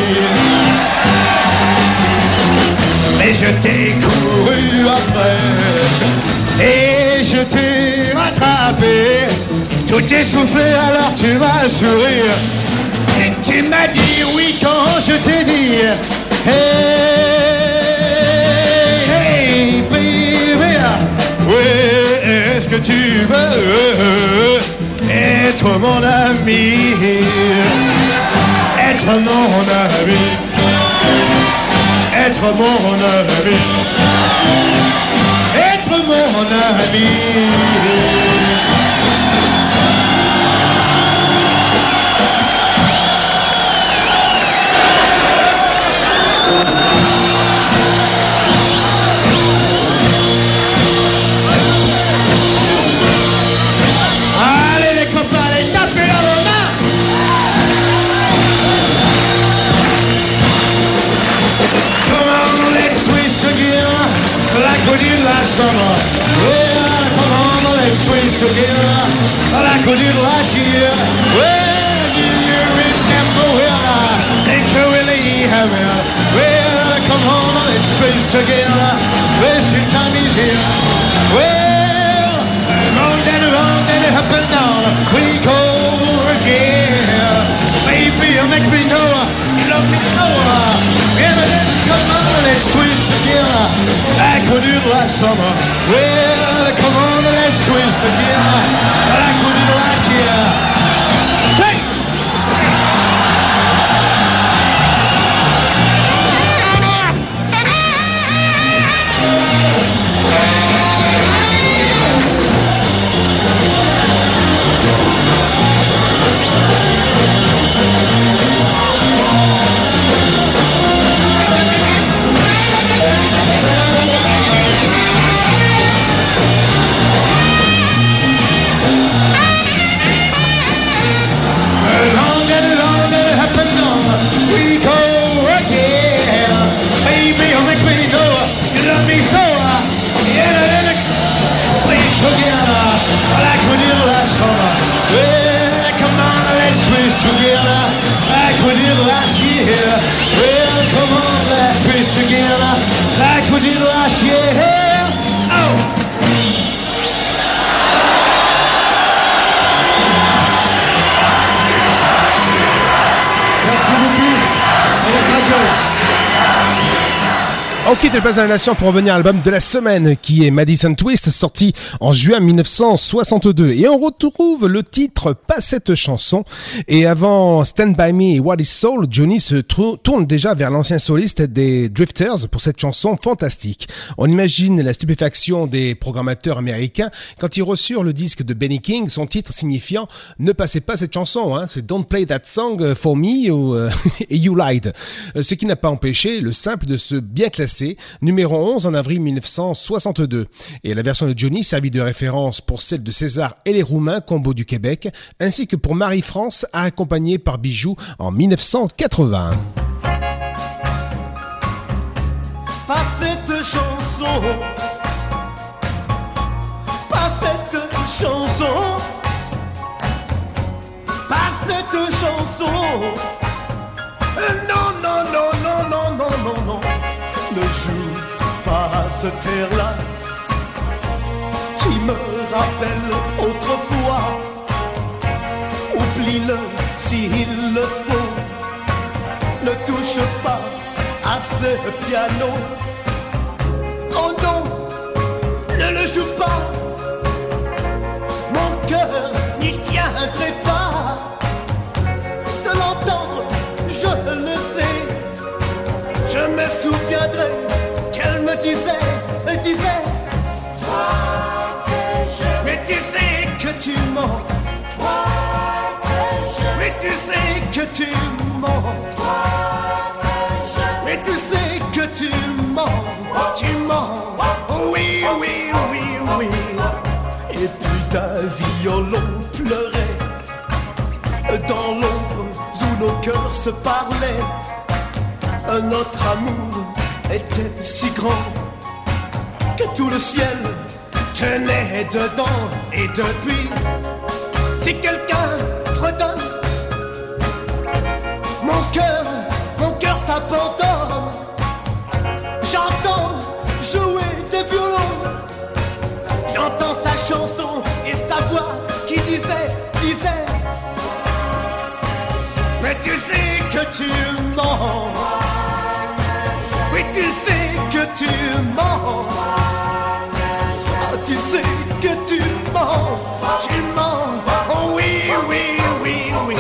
Mais je t'ai couru après et je t'ai rattrapé, tout essoufflé, alors tu m'as souri et tu m'as dit oui quand je t'ai dit hey, hey, baby, oui, est-ce que tu veux être mon ami? Être mon ami, être mon ami, être mon ami. Last summer, well, come on, let's twist together like we did last year. Well, do you remember when I think you really have it? Well, come on, let's twist together. Wasting time is here. Well, round and round and up and down we go again. Baby, you make me know you love me so. Yeah, then come on, let's twist together like we did last summer. Well, come on, let's twist together like we did last year. Take! On quitte le Place de la Nation pour revenir à l'album de la semaine qui est Madison Twist, sorti en juin mille neuf cent soixante-deux. Et on retrouve le titre Pas cette chanson. Et avant Stand By Me et What Is Soul, Johnny se tourne déjà vers l'ancien soliste des Drifters pour cette chanson fantastique. On imagine la stupéfaction des programmateurs américains quand ils reçurent le disque de Benny King, son titre signifiant « Ne passez pas cette chanson hein, », c'est « Don't play that song for me » ou euh, « You lied », ce qui n'a pas empêché le simple de se bien classer numéro onze en avril mille neuf cent soixante-deux. Et la version de Johnny servit de référence pour celle de César et les Roumains, combo du Québec, ainsi que pour Marie-France, accompagnée par Bijou en mille neuf cent quatre-vingts. Pas cette chanson, pas cette chanson, pas cette chanson. Non, non, non, non, non, non, non, non. Ne joue pas à ce terre-là qui me rappelle autrefois. Oublie-le s'il le faut. Ne touche pas à ce piano. Oh non, ne le joue pas. Mon cœur tu mens. Mais tu sais que tu mens, tu mens. Oui, oui, oui, oui. Et puis ta violon pleurait dans l'ombre où nos cœurs se parlaient. Notre amour était si grand que tout le ciel tenait dedans. Et depuis, si quelqu'un fredonne, mon cœur, mon cœur s'abandonne. J'entends jouer des violons, j'entends sa chanson et sa voix qui disait, disait. Mais tu sais que tu mens. Oui, tu sais que tu mens. Ah, tu sais que tu mens. Tu mens. Oh oui, oui, oui, oui.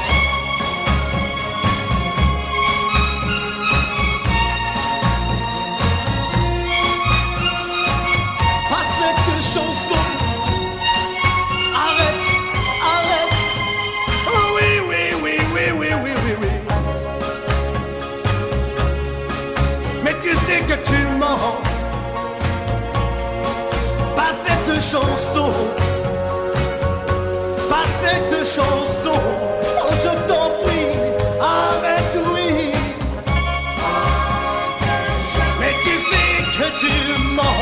Pas cette chanson. Arrête, arrête. Oh oui, oui, oui, oui, oui, oui, oui, oui. Mais tu sais que tu mens. Pas cette chanson. Pas cette chanson. Oh, je t'en prie, arrête, oui. Mais tu sais que tu mens.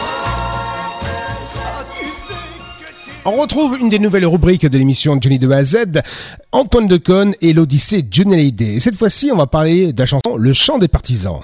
Ah, tu sais que tu... On retrouve une des nouvelles rubriques de l'émission Johnny de A à Z, Antoine Decaune et l'Odyssée Johnny Hallyday. Et cette fois-ci, on va parler de la chanson Le Chant des Partisans.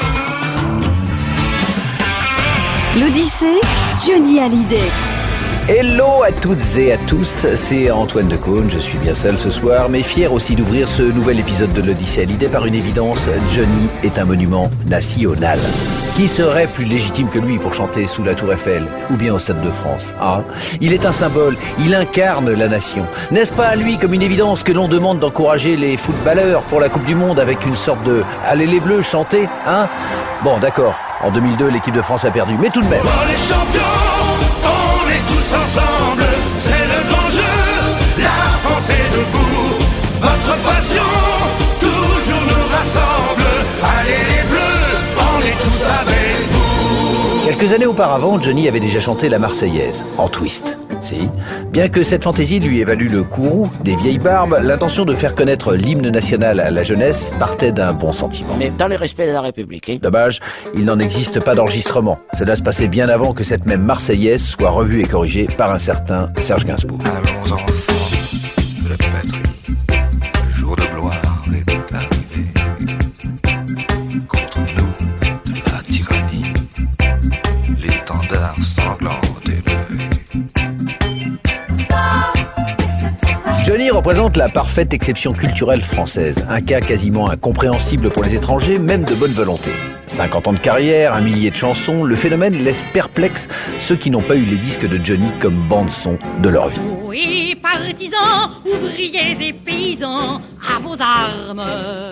L'Odyssée, Johnny Hallyday. Hello à toutes et à tous, c'est Antoine Decaune, je suis bien seul ce soir, mais fier aussi d'ouvrir ce nouvel épisode de l'Odyssée Hallyday par une évidence, Johnny est un monument national. Qui serait plus légitime que lui pour chanter sous la Tour Eiffel ou bien au Stade de France, hein? Il est un symbole, il incarne la nation. N'est-ce pas à lui comme une évidence que l'on demande d'encourager les footballeurs pour la Coupe du Monde avec une sorte de « Allez les Bleus, chantez », hein? Bon, d'accord, en deux mille deux, l'équipe de France a perdu, mais tout de même. Oh, les champions, on est tous ensemble, c'est le grand jeu, la France est debout, votre passion toujours nous rassemble, allez les Bleus, on est tous avec vous. Quelques années auparavant, Johnny avait déjà chanté la Marseillaise, en twist. Si, bien que cette fantaisie lui ait valu le courroux des vieilles barbes, l'intention de faire connaître l'hymne national à la jeunesse partait d'un bon sentiment. Mais dans le respect de la République. Hein. Dommage, il n'en existe pas d'enregistrement. Cela se passait bien avant que cette même Marseillaise soit revue et corrigée par un certain Serge Gainsbourg. Allons enfants de la patrie, le jour de gloire est arrivé. Contre nous, de la tyrannie, l'étendard sanglant élevé. Johnny représente la parfaite exception culturelle française, un cas quasiment incompréhensible pour les étrangers, même de bonne volonté. cinquante ans de carrière, un millier de chansons, le phénomène laisse perplexe ceux qui n'ont pas eu les disques de Johnny comme bande-son de leur vie. Oui, partisans, ouvriers et paysans, à vos armes.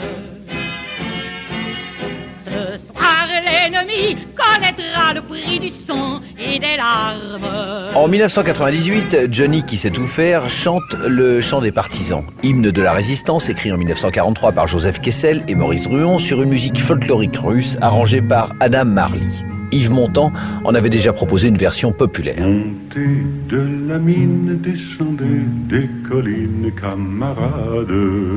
Ce soir, l'ennemi connaîtra le prix du sang et des larmes. En dix-neuf cent quatre-vingt-dix-huit, Johnny, qui sait tout faire, chante le chant des partisans. Hymne de la résistance, écrit en dix-neuf cent quarante-trois par Joseph Kessel et Maurice Druon sur une musique folklorique russe arrangée par Adam Marly. Yves Montand en avait déjà proposé une version populaire. Montez de la mine, descendez des collines, camarades.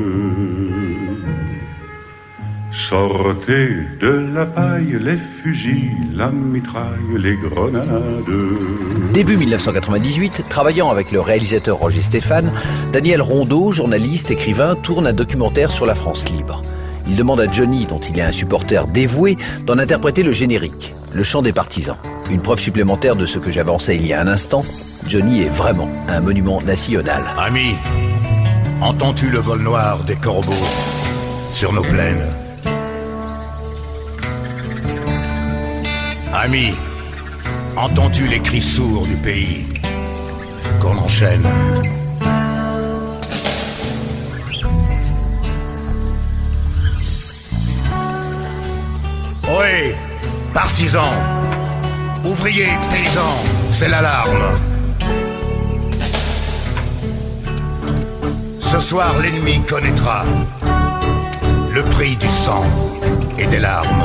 Sortez de la paille, les fusils, la mitraille, les grenades. Début dix-neuf cent quatre-vingt-dix-huit, travaillant avec le réalisateur Roger Stéphane, Daniel Rondeau, journaliste, écrivain, tourne un documentaire sur la France libre. Il demande à Johnny, dont il est un supporter dévoué, d'en interpréter le générique, le chant des partisans. Une preuve supplémentaire de ce que j'avançais il y a un instant, Johnny est vraiment un monument national. Ami, entends-tu le vol noir des corbeaux sur nos plaines? Ami, entends-tu les cris sourds du pays qu'on enchaîne? Oui, partisans, ouvriers, paysans, c'est l'alarme. Ce soir, l'ennemi connaîtra le prix du sang et des larmes.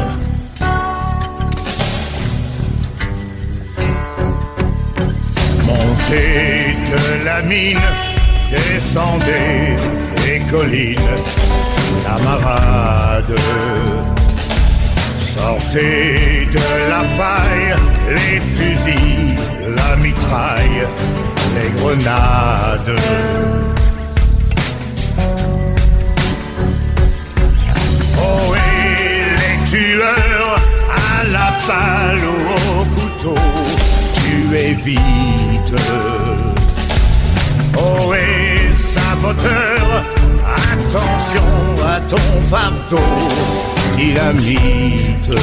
Montez de la mine, descendez les collines, camarades. Sortez de la paille, les fusils, la mitraille, les grenades. Oh, et les tueurs à la balle ou au couteau, tuez vite. Oh, et saboteur, attention à ton fardeau, dynamite.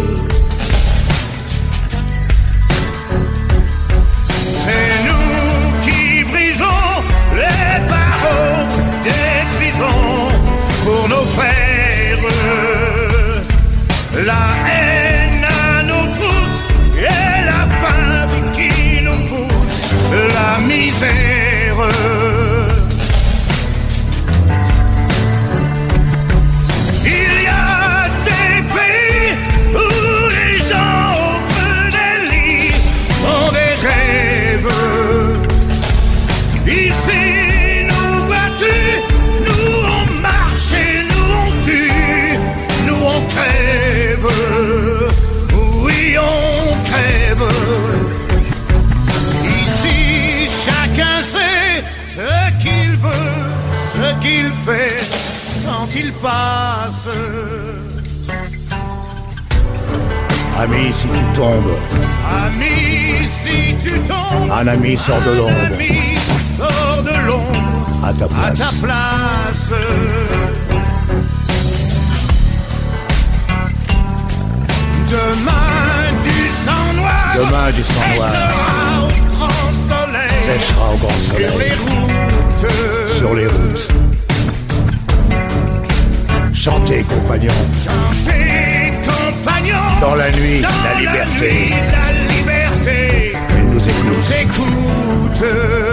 C'est nous qui brisons les barreaux des prisons pour nos frères. La haine à nous tous et la faim qui nous pousse, la misère. Il y a des pays où les gens au creux des lits ont des rêves. Ici, nous vois-tu, nous on marche et nous on tue, nous on crève. Oui, on crève. Ici, chacun sait ce qu'il veut, ce qu'il fait quand il passe. Ami, si tu tombes, Ami, si tu tombes, un ami sort de l'ombre. Un ami sort de l'ombre à ta place. À ta place. Demain du sang noir, Demain du sang noir séchera au grand soleil, séchera au grand soleil sur les routes, sur les routes. Chantez, compagnons, chantez, compagnons, dans la nuit, dans la liberté, la, nuit, la liberté, elle nous écoute, nous écoute.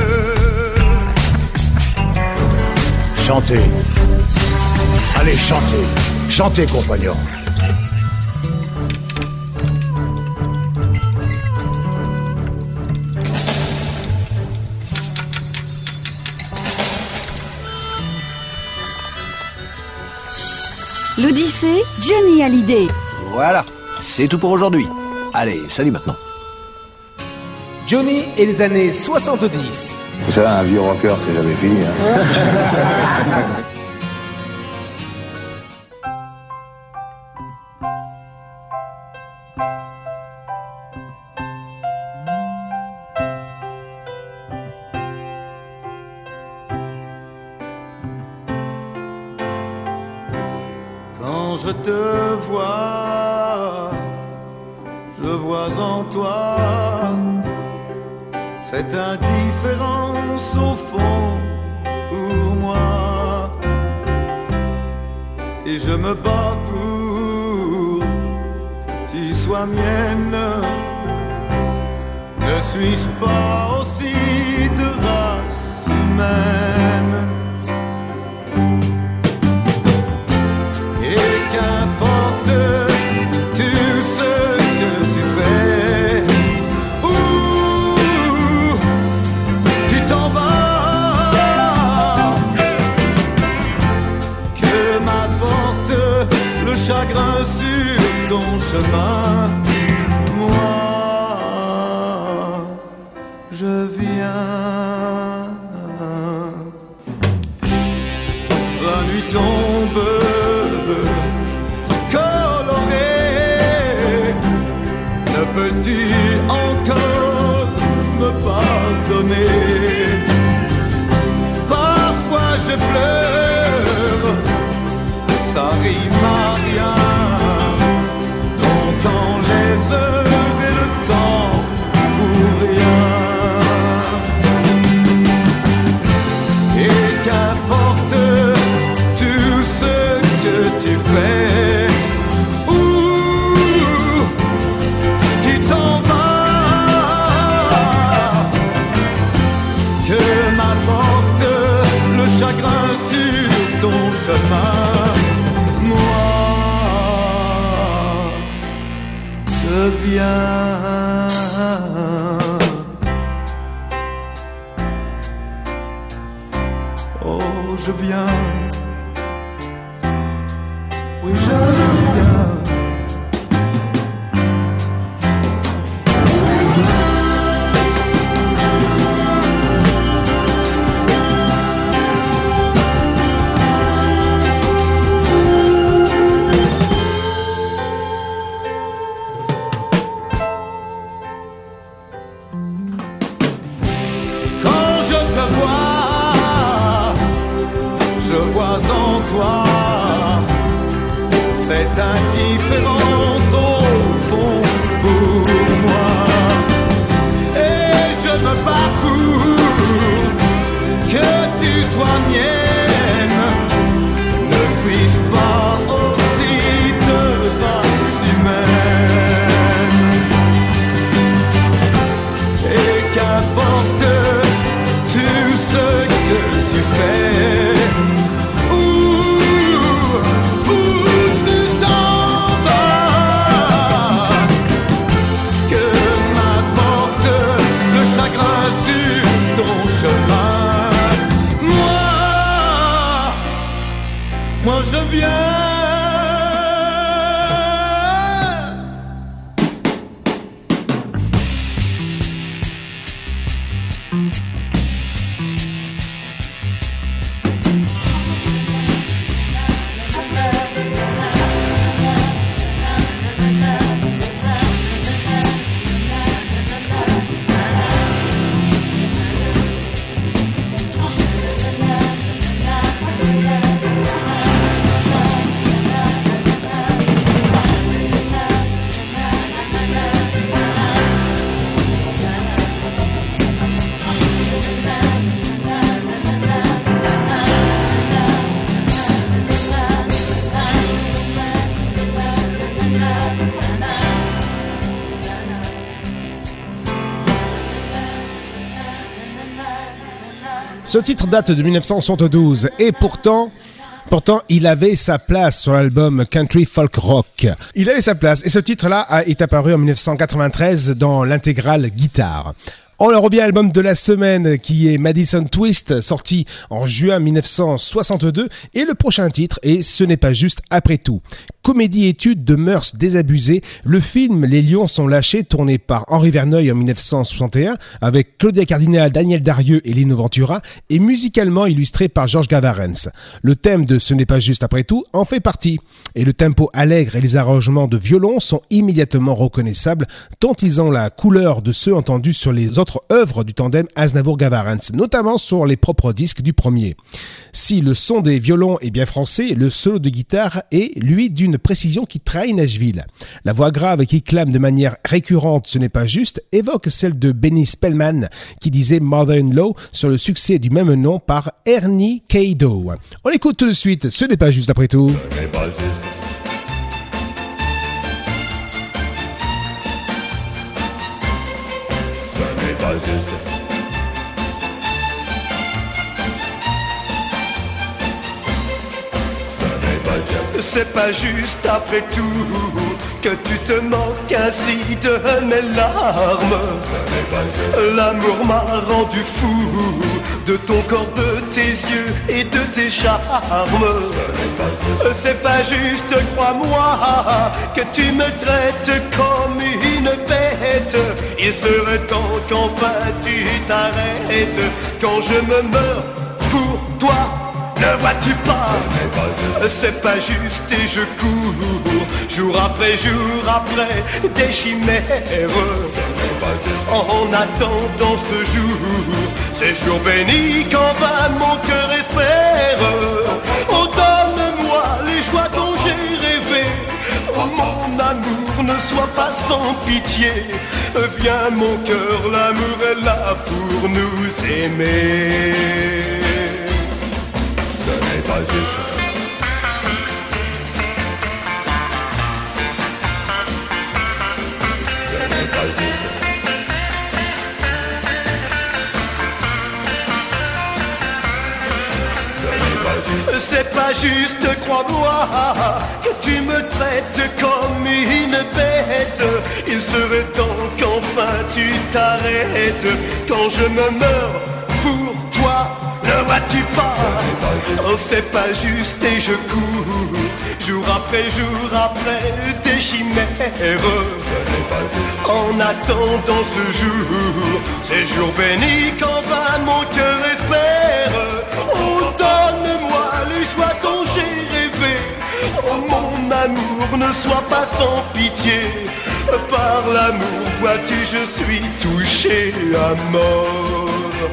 Chantez, allez chantez, chantez, compagnons. L'Odyssée, Johnny Hallyday. Voilà, c'est tout pour aujourd'hui. Allez, salut maintenant. Johnny et les années soixante-dix. Ça, un vieux rocker, c'est jamais fini. Hein. Quand je te vois, je vois en toi cette indifférence au fond pour moi. Et je me bats pour que tu sois mienne. Ne suis-je pas aussi de race humaine? Et qu'importe tout ce que tu fais, où tu t'en vas, que m'apporte le chagrin sur ton chemin, moi je viens. La nuit tombe coloré, ne peux-tu encore me pardonner? Parfois je pleure, ça rime à rien, comptant les heures et le temps pour rien. Et qu'importe tout ce que tu fais, où tu t'en vas. je viens. Oui, je viens. Cette indifférence au fond pour moi. Et je me bats pour que tu sois mienne. Ne suis-je pas aussi de race humaine? Et qu'importe tout ce que tu fais, moi je viens. Ce titre date de dix-neuf cent soixante-douze et pourtant, pourtant, il avait sa place sur l'album Country Folk Rock. Il avait sa place et ce titre-là est apparu en dix-neuf cent quatre-vingt-treize dans l'intégrale guitare. On en revient à l'album de la semaine qui est Madison Twist, sorti en juin dix-neuf cent soixante-deux, et le prochain titre est Ce n'est pas juste après tout. Comédie étude de mœurs désabusées, le film Les Lions sont lâchés, tourné par Henri Verneuil en dix-neuf cent soixante et un, avec Claudia Cardinal, Daniel Darieux et Lino Ventura, et musicalement illustré par Georges Gavarens. Le thème de Ce n'est pas juste après tout en fait partie, et le tempo allègre et les arrangements de violon sont immédiatement reconnaissables, tant ils ont la couleur de ceux entendus sur les autres œuvres du tandem Aznavour-Gavarens, notamment sur les propres disques du premier. Si le son des violons est bien français, le solo de guitare est, lui, d'une précision qui trahit Nashville. La voix grave qui clame de manière récurrente Ce n'est pas juste évoque celle de Benny Spellman qui disait Mother-in-Law sur le succès du même nom par Ernie Cado. On écoute tout de suite Ce n'est pas juste après tout. Ce n'est pas juste. Ce n'est pas juste. C'est pas juste après tout que tu te moques ainsi de mes larmes. L'amour m'a rendu fou de ton corps, de tes yeux et de tes charmes. C'est pas juste, crois-moi, que tu me traites comme une bête. Il serait temps qu'enfin tu t'arrêtes. Quand je me meurs pour toi, ne vois-tu pas, c'est pas juste et je cours jour après jour après des chimères. En attendant ce jour, ces jours bénis qu'en vain mon cœur espère. Oh, donne-moi les joies dont j'ai rêvé. Oh, mon amour, ne sois pas sans pitié. Viens mon cœur, l'amour est là pour nous aimer. Ce n'est pas juste. Ce n'est pas juste. Ce n'est pas juste. C'est pas juste, crois-moi, que tu me traites comme une bête. Il serait temps qu'enfin tu t'arrêtes. Quand je me meurs pour toi, pas, ne vois-tu pas? Oh, c'est pas juste et je cours, jour après jour après des chimères. En attendant ce jour, ces jours bénis qu'en vain mon cœur espère. Oh, donne-moi les joies dont j'ai rêvé. Oh, mon amour, ne sois pas sans pitié. Par l'amour, vois-tu, je suis touché à mort.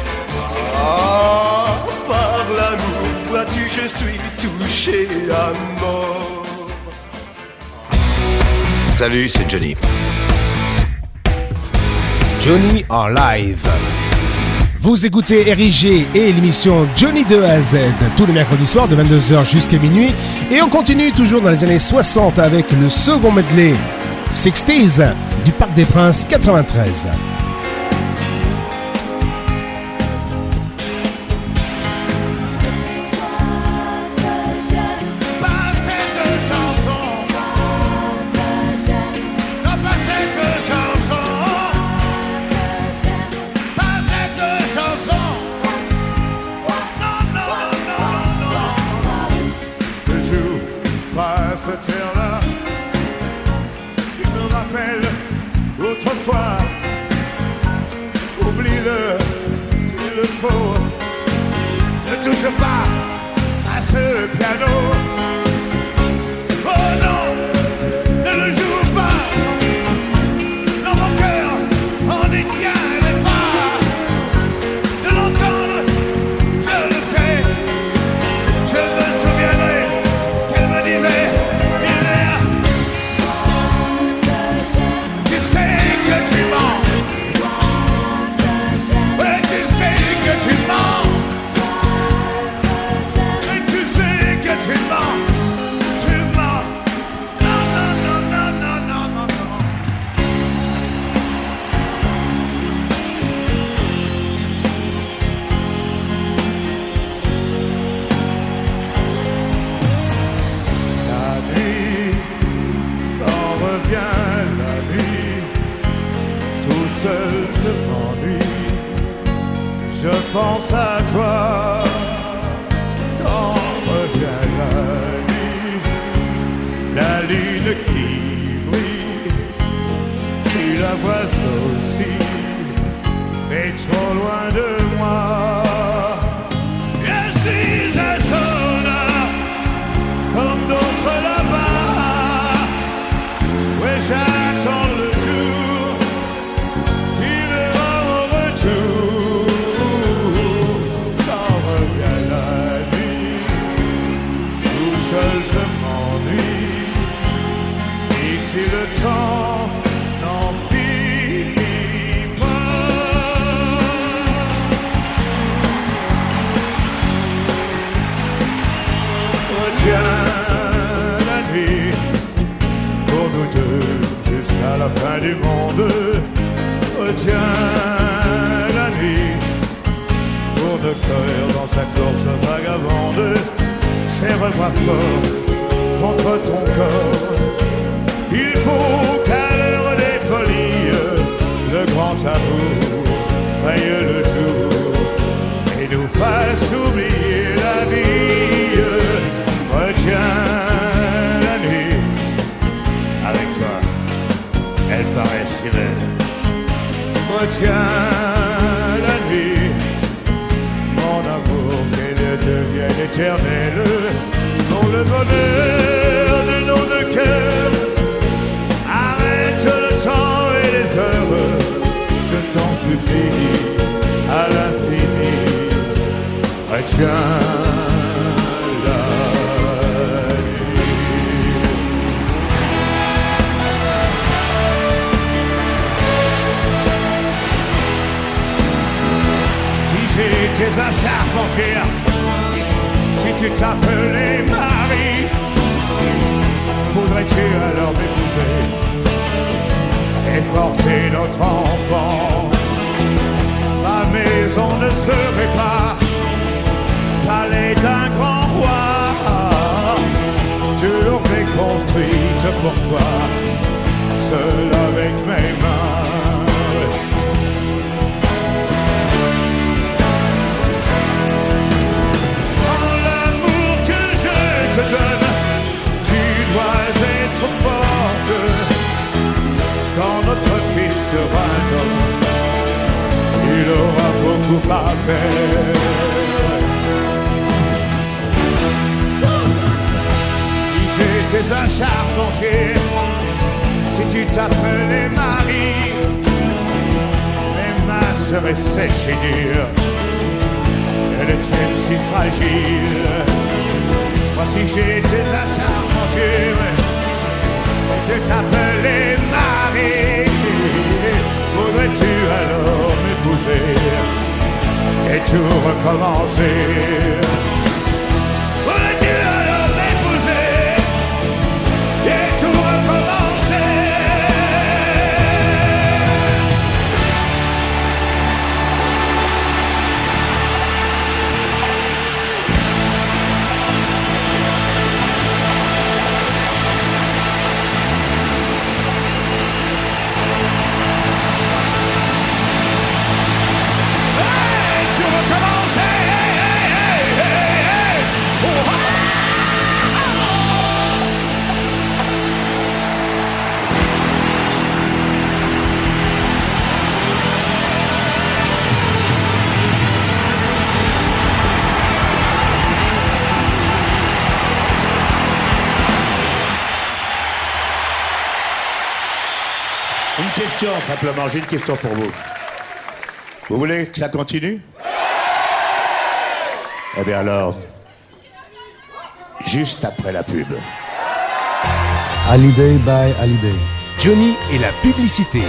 Ah, par l'amour, vois-tu, je suis touché à mort. Salut, c'est Johnny. Johnny en live. Vous écoutez R I G et l'émission Johnny de A à Z tous les mercredis soirs de vingt-deux heures jusqu'à minuit. Et on continue toujours dans les années soixante avec le second medley sixties du Parc des Princes quatre-vingt-treize. Autrefois, oublie-le s'il le faut. Ne touche pas à ce piano. Oh non, ne le joue pas. Dans mon cœur, on n'y tient pas. De l'entendre, je le sais. Je me souviendrai qu'elle me disait. Seul je m'ennuie, je pense à toi quand revient la nuit, la lune qui brille, puis la vois aussi, mais trop loin de moi. Je suis un soldat comme d'autres là-bas, ouais j'attends le jour. Seul je m'ennuie, ici le temps n'en finit pas. Retiens la nuit pour nous deux jusqu'à la fin du monde. Retiens la nuit pour nos cœurs dans sa course vagabonde. Serre-moi fort contre ton corps. Il faut qu'à l'heure des folies, le grand amour raye le jour et nous fasse oublier la vie. Retiens la nuit, avec toi, elle paraît si belle. Retiens la nuit, mon amour, qu'elle devienne éternelle, dans le bonheur de nos deux cœurs. Arrête le temps et les heures, je t'en supplie, à l'infini. Retiens la nuit. Si j'étais un charpentier, si tu t'appelais Marie, voudrais-tu alors m'épouser et porter notre enfant? Ma maison ne serait pas palais d'un grand roi, je l'aurais construite pour toi, seul avec mes mains. faut pas faire. Si j'étais un charpentier, si tu t'appelais Marie, mes mains seraient sèches et dures, et les tiennes si fragiles. Moi si j'étais un charpentier, je t'appelais Marie, voudrais-tu alors m'épouser et tout recommencer? Voudrais-tu alors m'épouser et tout recommencer? Une question simplement, j'ai une question pour vous. Vous voulez que ça continue? Eh bien alors, juste après la pub. Hallyday by Hallyday. Johnny et la publicité.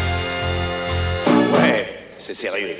Ouais, c'est sérieux.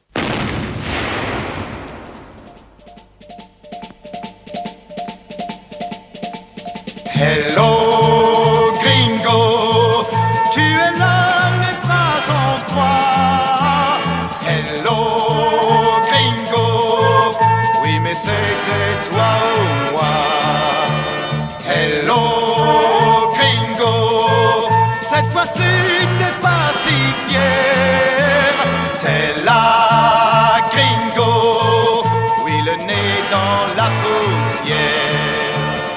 Hello, gringo, tu es là, mes bras en croix. Hello, gringo, oui, mais c'était toi ou moi. Hello, gringo, cette fois-ci t'es pas si fier. T'es là, gringo, oui, le nez dans la poussière.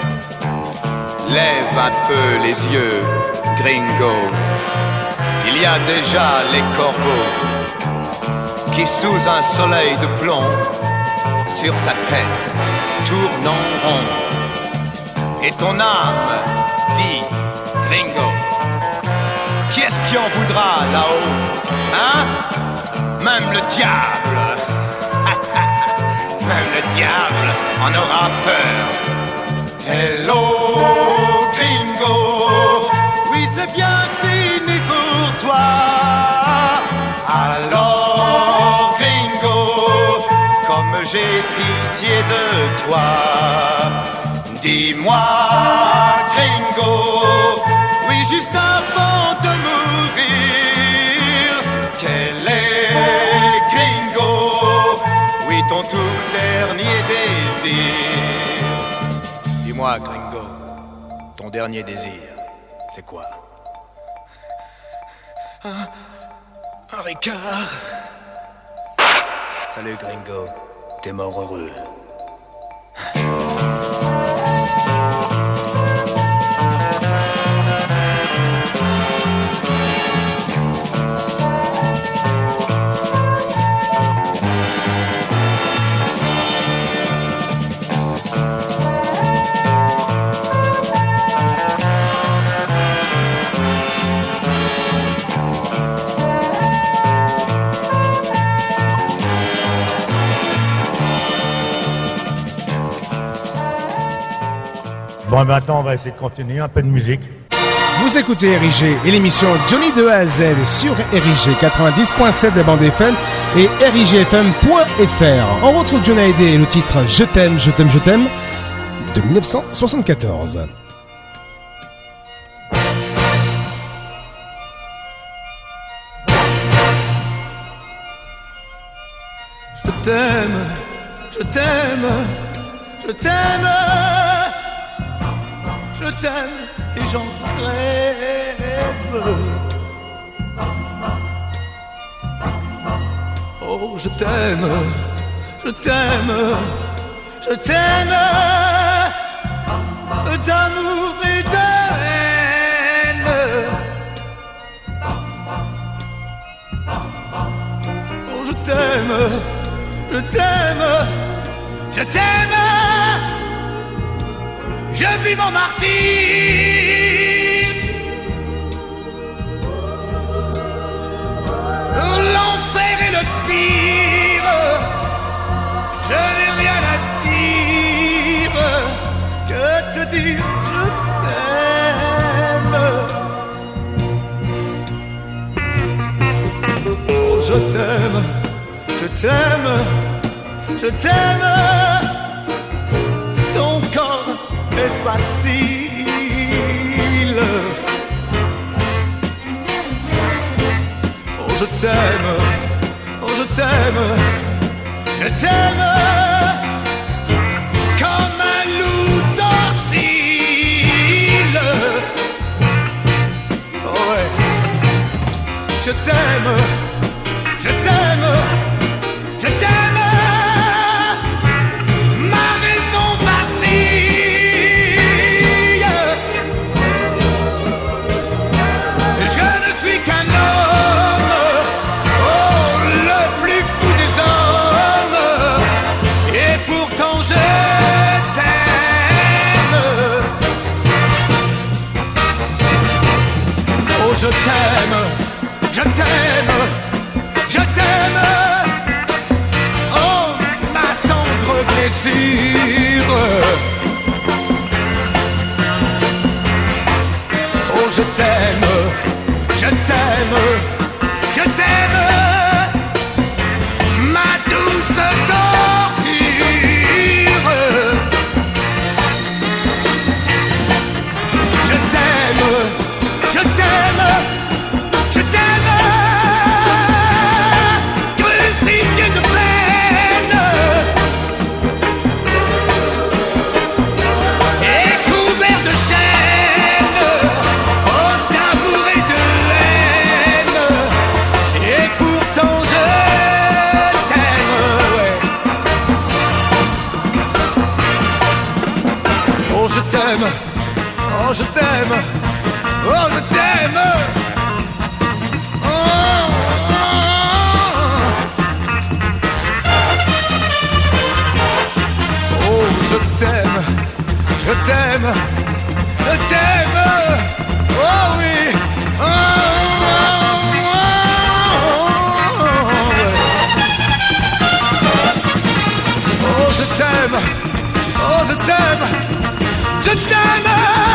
Lève un peu les yeux, gringo. Il y a déjà les corbeaux qui, sous un soleil de plomb, sur ta tête tournent en rond. Et ton âme dit, gringo, qui est-ce qui en voudra là-haut? Hein? Même le diable. Même le diable en aura peur. Hello, gringo, oui c'est bien fini pour toi. Alors, gringo, comme j'ai pitié de toi, dis-moi, gringo, oui juste avant de mourir, quel est, gringo, oui ton tout dernier désir? Dis-moi, gringo, ton dernier désir, c'est quoi? Un, un Ricard. Salut, gringo, t'es mort heureux. Bon, maintenant, on va essayer de continuer. Un peu de musique. Vous écoutez R I G et l'émission Johnny de A à Z sur R I G quatre-vingt-dix point sept de la bande F M et R I G F M point F R. On retrouve Johnny Hallyday et le titre Je t'aime, je t'aime, je t'aime de mille neuf cent soixante-quatorze. Je t'aime, je t'aime, je t'aime, je t'aime et j'en rêve. Oh, je t'aime, je t'aime, je t'aime, d'amour et de haine. Oh, je t'aime, je t'aime, je t'aime. Je vis mon martyre. L'enfer est le pire. Je n'ai rien à dire que te dire je t'aime. Oh, je t'aime, je t'aime, je t'aime. Ton corps est facile. Oh, je t'aime, oh, je t'aime, je t'aime comme un loup docile. Oh ouais, je t'aime, je t'aime, je t'aime. Ma raison vacille. Je ne suis qu'un homme, oh, le plus fou des hommes. Et pourtant je t'aime. Oh, je t'aime, je t'aime, je t'aime. Oh, ma tendre blessure. Oh, je t'aime, je t'aime, je t'aime. Ma douce torture. Je t'aime, je t'aime, je t'aime. Crucifié de peine et couvert de chaînes, oh, d'amour et de haine. Et pourtant je t'aime, ouais. Oh, je t'aime, oh, je t'aime, oh, je t'aime. Oh, oh, oh. Oh, je t'aime, je t'aime, je t'aime. Oh oui, oh, oh, oh, oh. Oh, je t'aime, oh, je t'aime, je t'aime.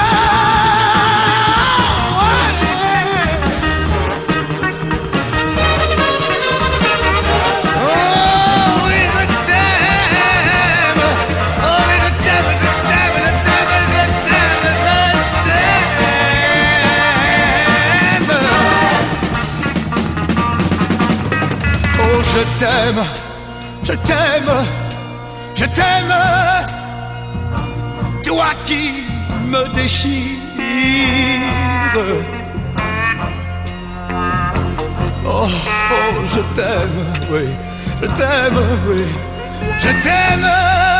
Je t'aime, je t'aime, je t'aime. Toi qui me déchires. Oh, oh, je t'aime, oui, je t'aime, oui, je t'aime.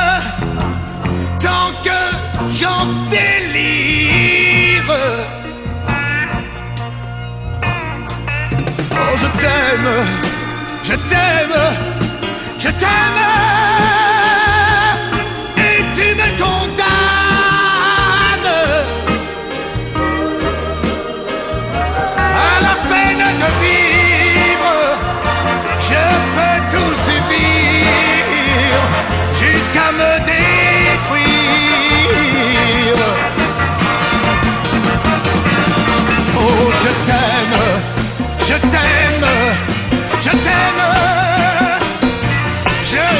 Tant que j'en délire. Oh, je t'aime. Je t'aime, je t'aime, et tu me condamnes à la peine de vivre. Je peux tout subir jusqu'à me détruire. Oh, je t'aime, je t'aime. Je t'aime, je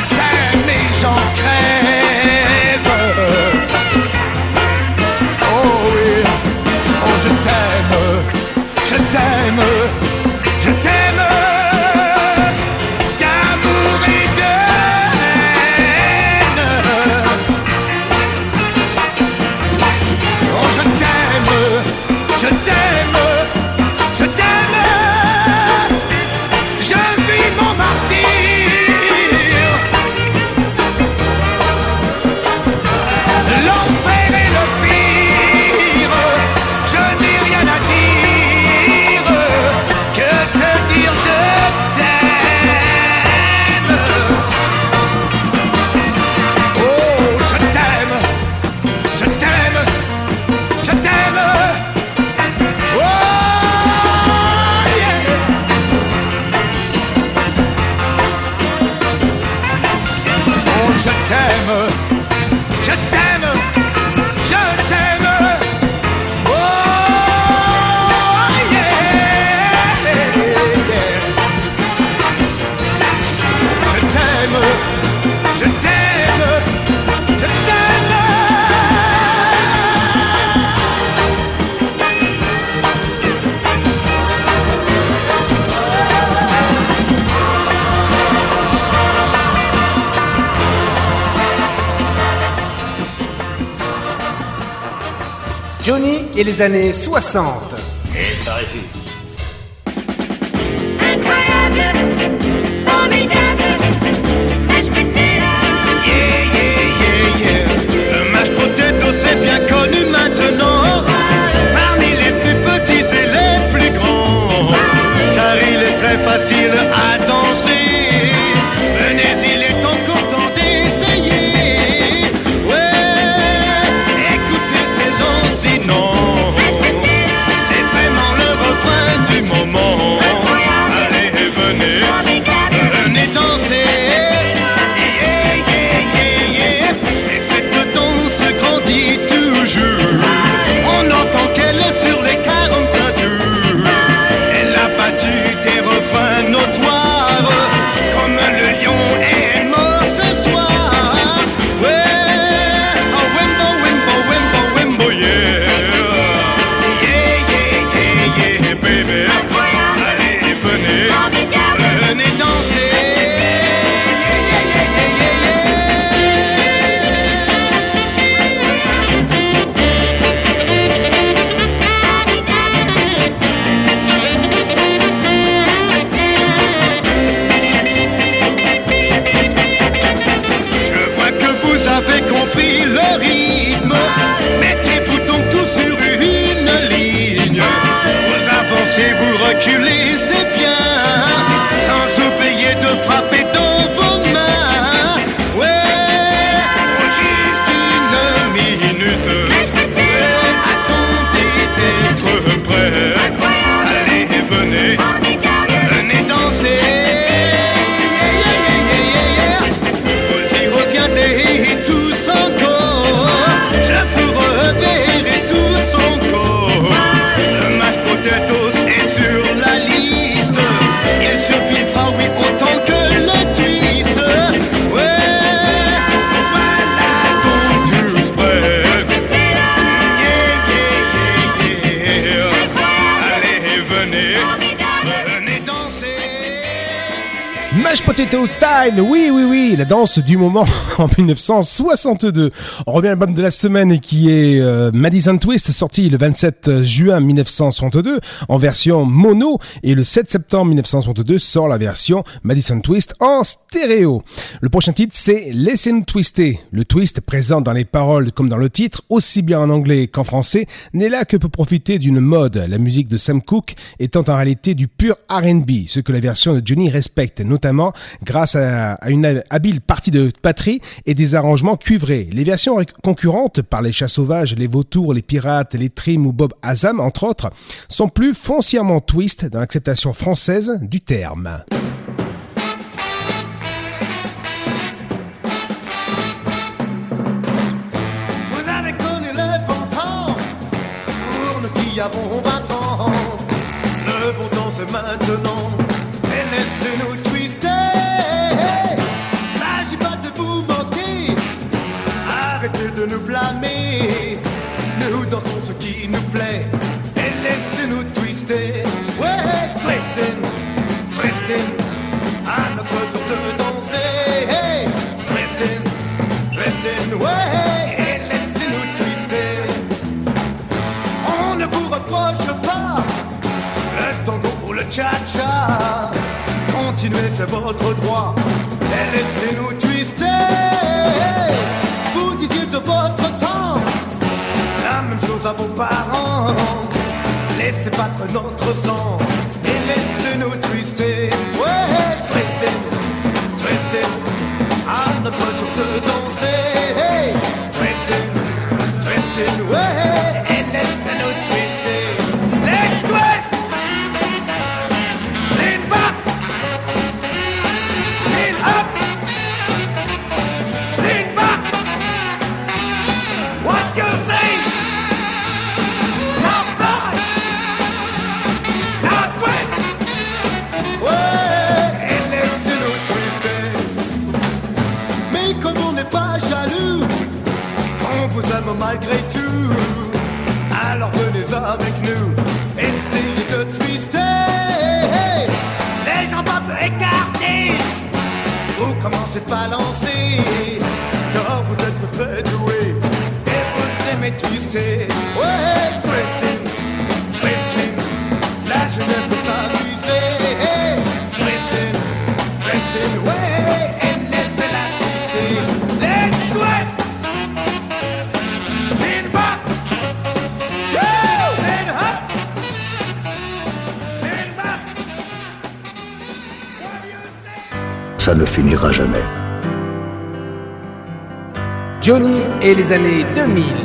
t'aime, je t'aime, je t'aime. Oh yeah, yeah. Je t'aime, je t'aime, je t'aime. Johnny et les années soixante. Et par ici. C'est bien connu maintenant, parmi les plus petits et les plus grands, car il est très facile à danser. Venez, il est encore temps d'essayer. Ouais, écoutez, c'est lancinant. C'est vraiment le refrain du moment. Allez, venez, venez danser. On entend qu'elle est sur les quarante-cinq tours. Elle a battu des refrains notoires, comme le lion est mort ce soir. Ouais, oh Wimbo, Wimbo, Wimbo, Wimbo, yeah. Yeah, yeah, yeah, yeah, baby. Allez, venez, venez danser. Avez compris le rythme, mettez-vous donc tous sur une ligne. Vous avancez, vous reculez, c'est bien, sans oublier de frapper dans vos mains. Ouais, pour juste une minute. Ouais, attendez d'être prêt. Allez, venez, venez danser. Vous y reviendrez. Je vous reverrai tous encore. Le mashed potatoes est sur la liste. Il survivra, oui, autant que le twist. Ouais, voilà donc du spread. Yeah, yeah, yeah, yeah. Allez, venez, venez danser. Mashed Potatoes Time, oui, oui, oui, la danse du moment en dix-neuf cent soixante-deux. On revient à l'album de la semaine qui est euh, Madison Twist, sorti le vingt-sept juin mille neuf cent soixante-deux en version mono, et le sept septembre mille neuf cent soixante-deux sort la version Madison Twist en stéréo. Le prochain titre, c'est Listen Twister. Le twist présent dans les paroles comme dans le titre, aussi bien en anglais qu'en français, n'est là que pour profiter d'une mode, la musique de Sam Cooke étant en réalité du pur R and B, ce que la version de Johnny respecte, notamment grâce à, à une habile partie de batterie et des arrangements cuivrés. Les versions concurrentes, par les Chats Sauvages, les Vautours, les Pirates, les Trims ou Bob Hazam, entre autres, sont plus foncièrement twist dans l'acceptation française du terme. Vous avez connu le bon temps, pour nous qui avons vingt ans. Le bon temps c'est maintenant, et laissez-nous twister. S'agit pas de vous moquer, arrêtez de nous blâmer. Nous dansons ce qui nous plaît, et laissez-nous twister. Ouais, twisting, twisting, à notre tour de danser. Hey, twisting, twisting, ouais, et laissez-nous twister. On ne vous reproche pas le tango ou le cha-cha. Continuez, c'est votre droit, et laissez-nous twister. Vous disiez de votre temps la même chose à vos parents. Laissez battre notre sang et laissez-nous twister. Ouais, twisting, twisting, à notre tour de danser. Hey, twisting, twisting, ouais, et laissez-nous twister. Let's twist! Lean back! Lean up! Lean aime malgré tout. Alors venez avec nous, essayez de twister. Les jambes un peu écartées, vous commencez de balancer, car vous êtes très doués et vous aimez twister. Ouais, twisting, twisting, la jeunesse peut s'amuser. Twisting, twisting, ouais, et laissez-la twister. Let's twist! Lean back! Woo! Lean up! Lean back! What do you say? Ça ne finira jamais. Johnny et les années deux mille.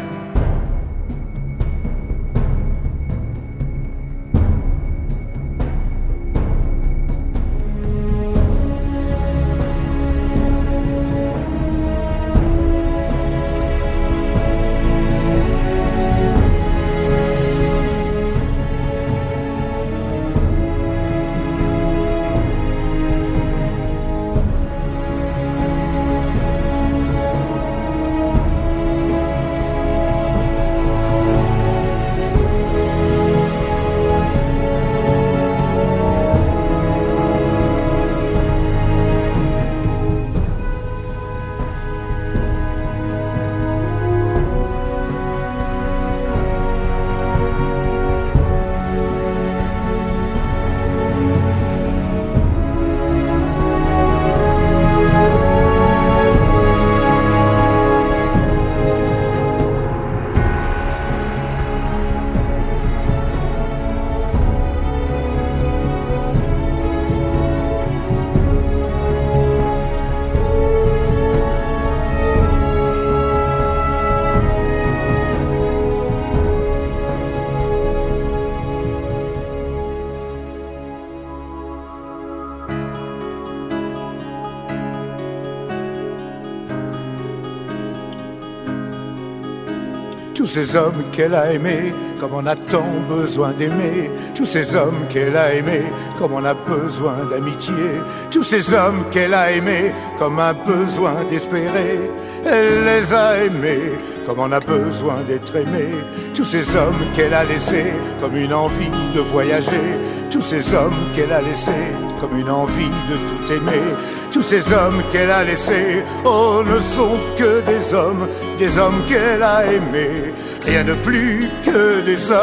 Tous ces hommes qu'elle a aimés, comme on a tant besoin d'aimer. Tous ces hommes qu'elle a aimés, comme on a besoin d'amitié. Tous ces hommes qu'elle a aimés, comme un besoin d'espérer. Elle les a aimés, comme on a besoin d'être aimé. Tous ces hommes qu'elle a laissés, comme une envie de voyager. Tous ces hommes qu'elle a laissés, comme une envie de tout aimer. Tous ces hommes qu'elle a laissés, oh, ne sont que des hommes, des hommes qu'elle a aimés. Rien de plus que des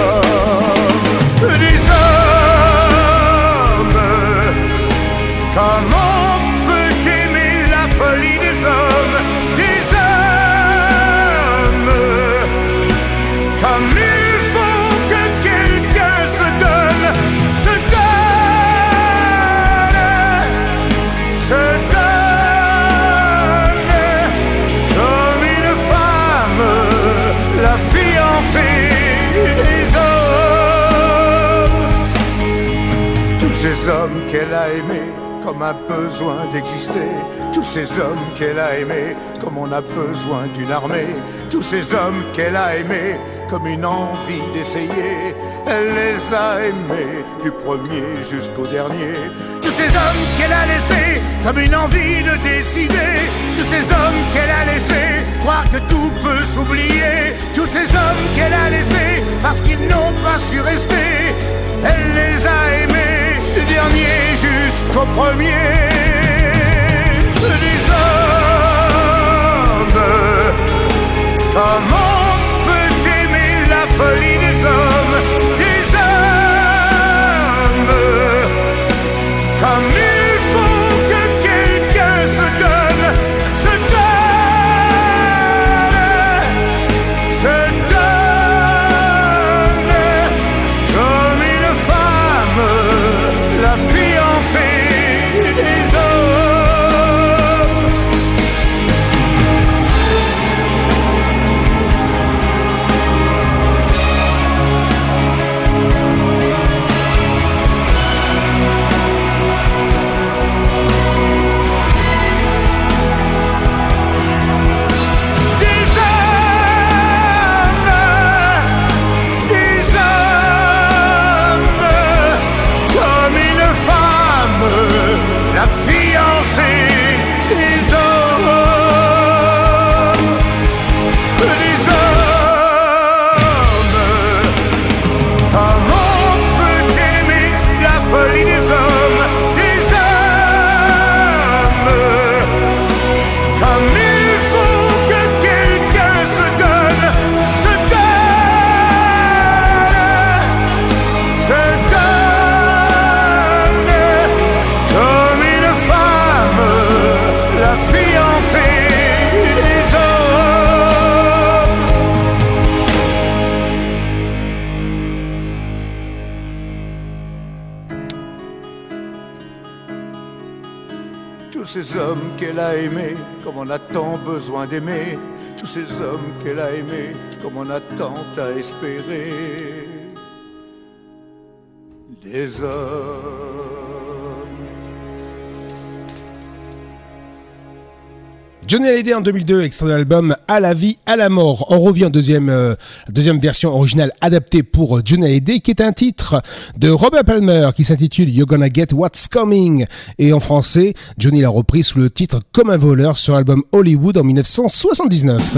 hommes, des hommes. Comment peut aimer la folie des hommes, des hommes? Comme il faut que quelqu'un se donne, se donne, se donne, comme une femme, la fiancée des hommes. Tous ces hommes qu'elle a aimés, comme un besoin d'exister. Tous ces hommes qu'elle a aimés, comme on a besoin d'une armée. Tous ces hommes qu'elle a aimés, comme une envie d'essayer. Elle les a aimés, du premier jusqu'au dernier. Tous ces hommes qu'elle a laissés, comme une envie de décider. Tous ces hommes qu'elle a laissés, croire que tout peut s'oublier. Tous ces hommes qu'elle a laissés, parce qu'ils n'ont pas su rester. Elle les a aimés, du dernier jusqu'au premier. Des hommes, comment peut aimer la folie des hommes, des hommes, comme il faut que quelqu'un se donne, se donne, se donne, comme une femme, la fiancée des hommes. ces hommes qu'elle a aimés, comme on a tant besoin d'aimer. Tous ces hommes qu'elle a aimés, comme on a tant à espérer. Les hommes. Johnny Hallyday en deux mille deux, extrait de l'album À la vie, à la mort. On revient en deuxième, euh, deuxième version originale adaptée pour Johnny Hallyday, qui est un titre de Robert Palmer qui s'intitule You're Gonna Get What's Coming. Et en français, Johnny l'a repris sous le titre Comme un voleur sur l'album Hollywood en dix-neuf cent soixante-dix-neuf.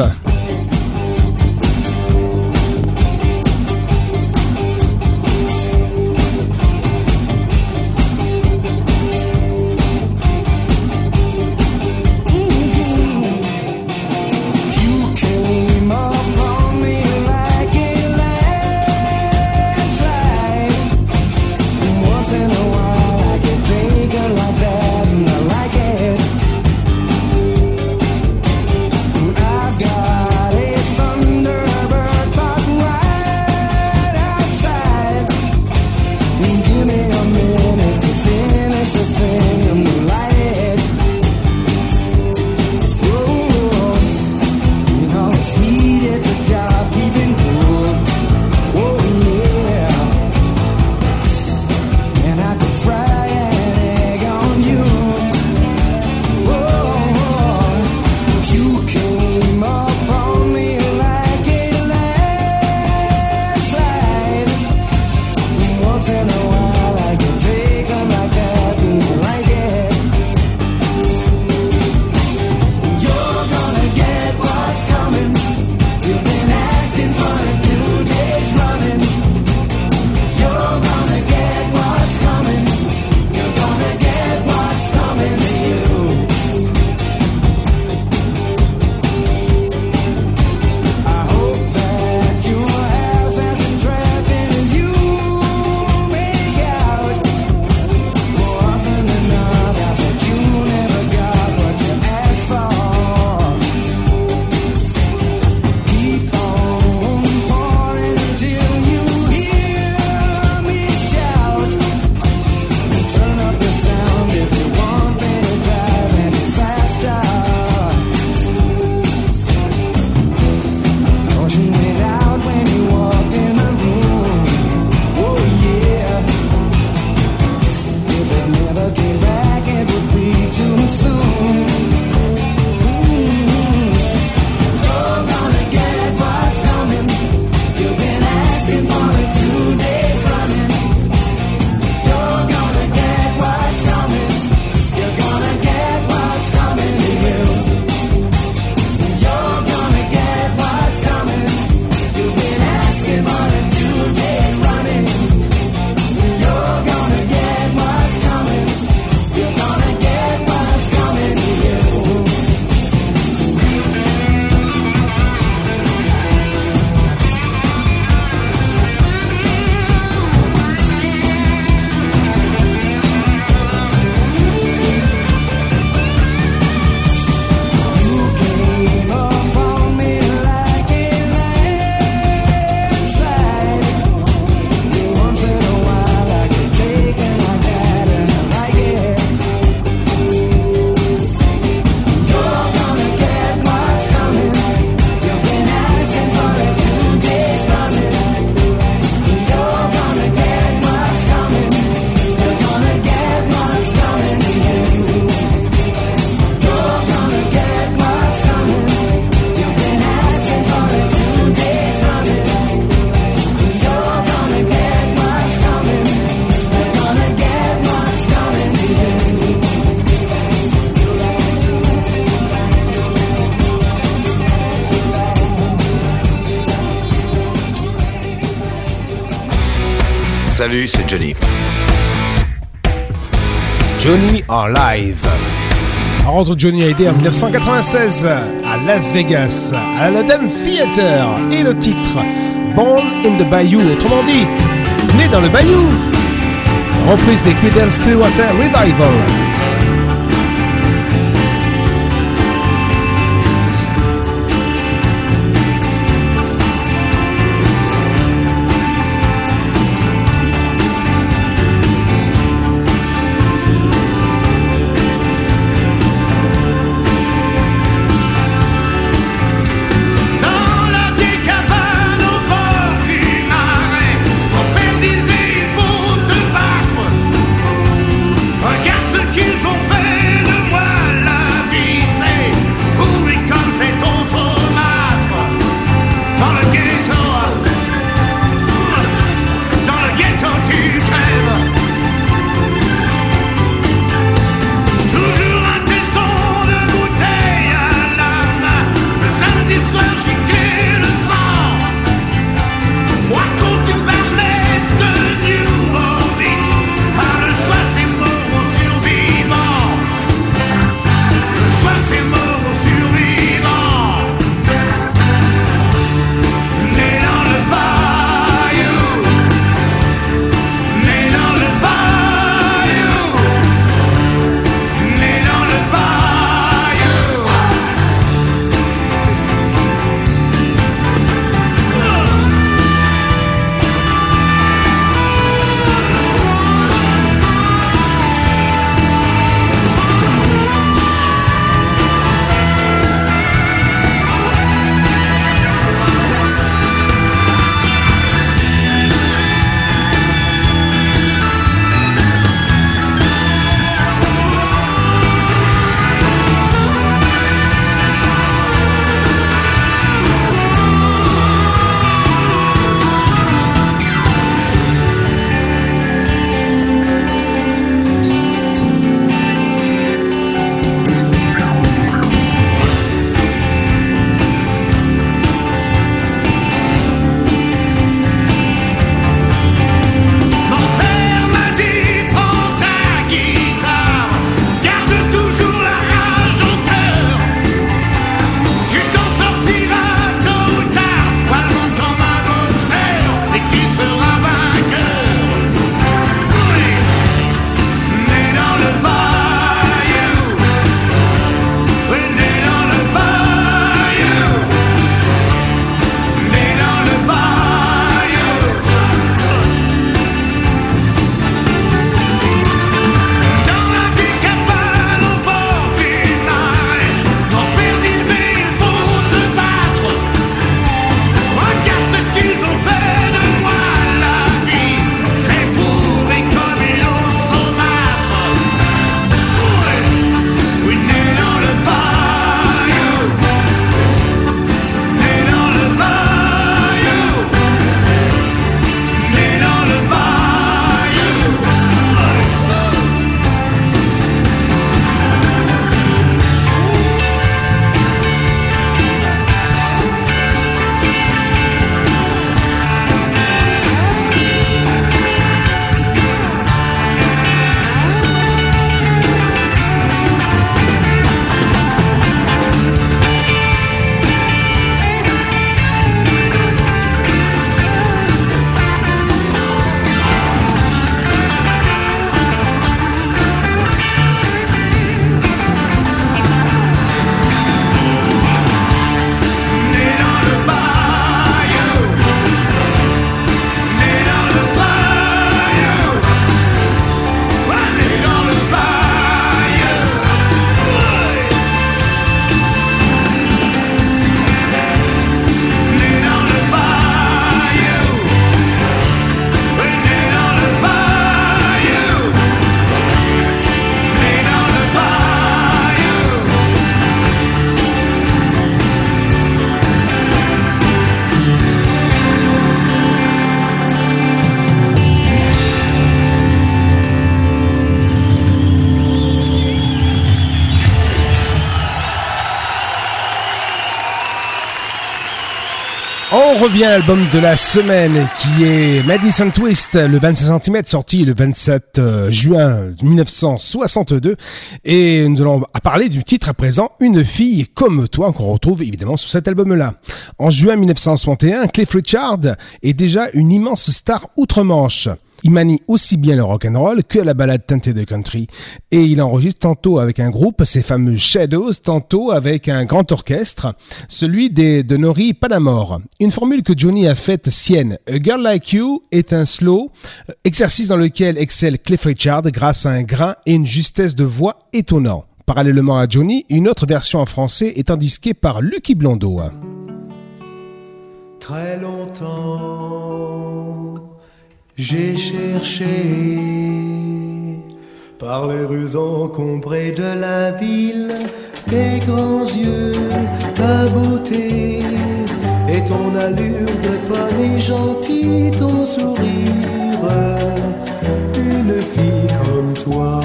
Salut, c'est Johnny. Johnny en live. On rentre Johnny Hallyday en dix-neuf cent quatre-vingt-seize à Las Vegas, à la London Theatre, et le titre Born in the Bayou, autrement dit, né dans le Bayou. Reprise des Creedence Clearwater Revival. On revient à l'album de la semaine qui est Madison Twist, le vingt-cinq centimètres, sorti le vingt-sept juin mille neuf cent soixante-deux. Et nous allons parler du titre à présent, Une fille comme toi, qu'on retrouve évidemment sur cet album-là. En juin mille neuf cent soixante et un, Cliff Richard est déjà une immense star outre-Manche. Il manie aussi bien le rock'n'roll que la ballade teintée de country. Et il enregistre tantôt avec un groupe, ces fameux Shadows, tantôt avec un grand orchestre, celui des, de Nori Panamore. Une formule que Johnny a faite sienne. A Girl Like You est un slow, exercice dans lequel excelle Cliff Richard grâce à un grain et une justesse de voix étonnants. Parallèlement à Johnny, une autre version en français est indiquée par Lucky Blondeau. Très longtemps, j'ai cherché par les rues encombrées de la ville tes grands yeux, ta beauté et ton allure de poney gentil, ton sourire. Une fille comme toi.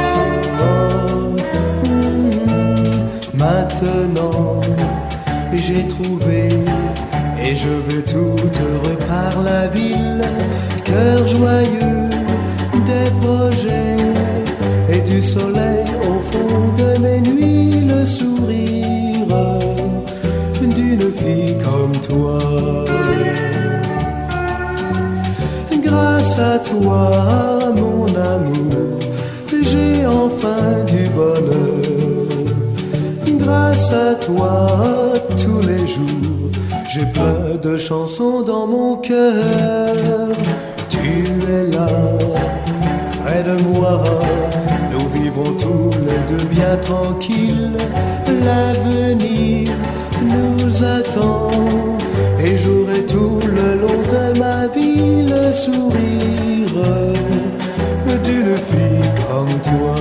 Maintenant, j'ai trouvé et je veux tout heureux par la ville, cœur joyeux des projets et du soleil au fond de mes nuits, le sourire d'une fille comme toi. Grâce à toi, mon amour, j'ai enfin du bonheur. Grâce à toi, tous les jours, j'ai plein de chansons dans mon cœur. Tu es là, près de moi, nous vivons tous les deux bien tranquilles. L'avenir nous attend et j'aurai tout le long de ma vie le sourire d'une fille comme toi.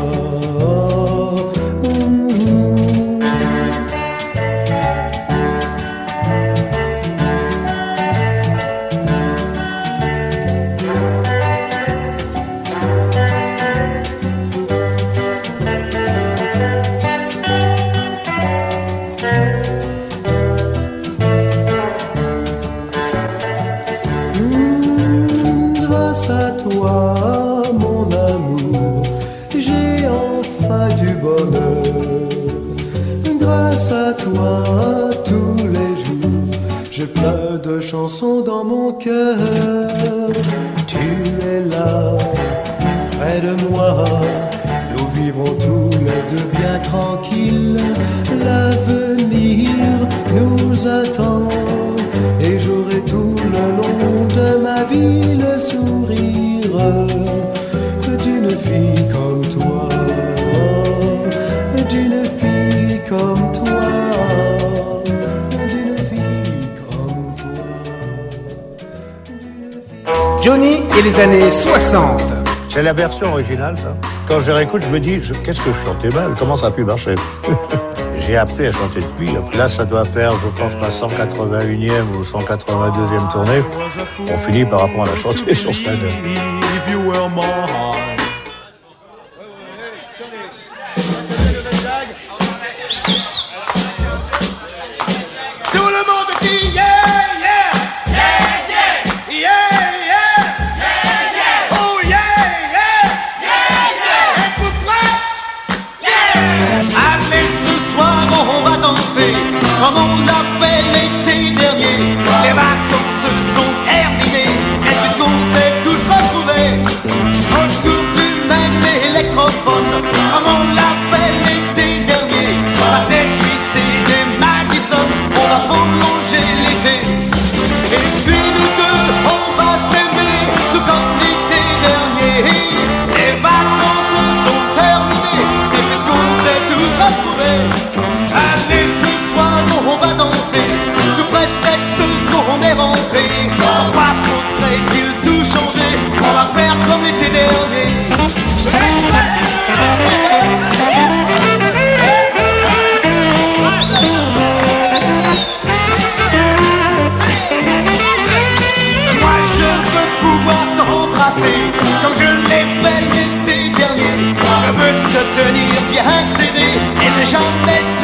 Tous les jours, j'ai plein de chansons dans mon cœur. Tu es là, près de moi, nous vivrons tous les deux bien tranquilles. L'avenir nous attend et j'aurai tout le long de ma vie le sourire d'une fille comme toi, d'une fille comme toi. Johnny et les années soixante. C'est la version originale, ça. Quand je réécoute, je me dis, je, qu'est-ce que je chantais mal, comment ça a pu marcher? J'ai appris à chanter depuis. Là, ça doit faire, je pense, ma cent quatre-vingt-unième ou cent quatre-vingt-deuxième tournée. On finit par apprendre à la chanter sur scène. Comme on l'a fait l'été dernier, les vacances sont terminées. Et puisqu'on s'est tous retrouvés autour du même électrophone, comme on l'a fait l'été dernier, la tête twistée des Madison, on va prolonger l'été. Et puis nous deux, on va s'aimer tout comme l'été dernier. Les vacances sont terminées, et puisqu'on s'est tous retrouvés, allez, on va danser sous prétexte qu'on est rentré. Pourquoi faudrait-il tout changer? On va faire comme l'été dernier. Moi je veux pouvoir t'embrasser comme je l'ai fait l'été dernier. Je veux te tenir bien serré et ne jamais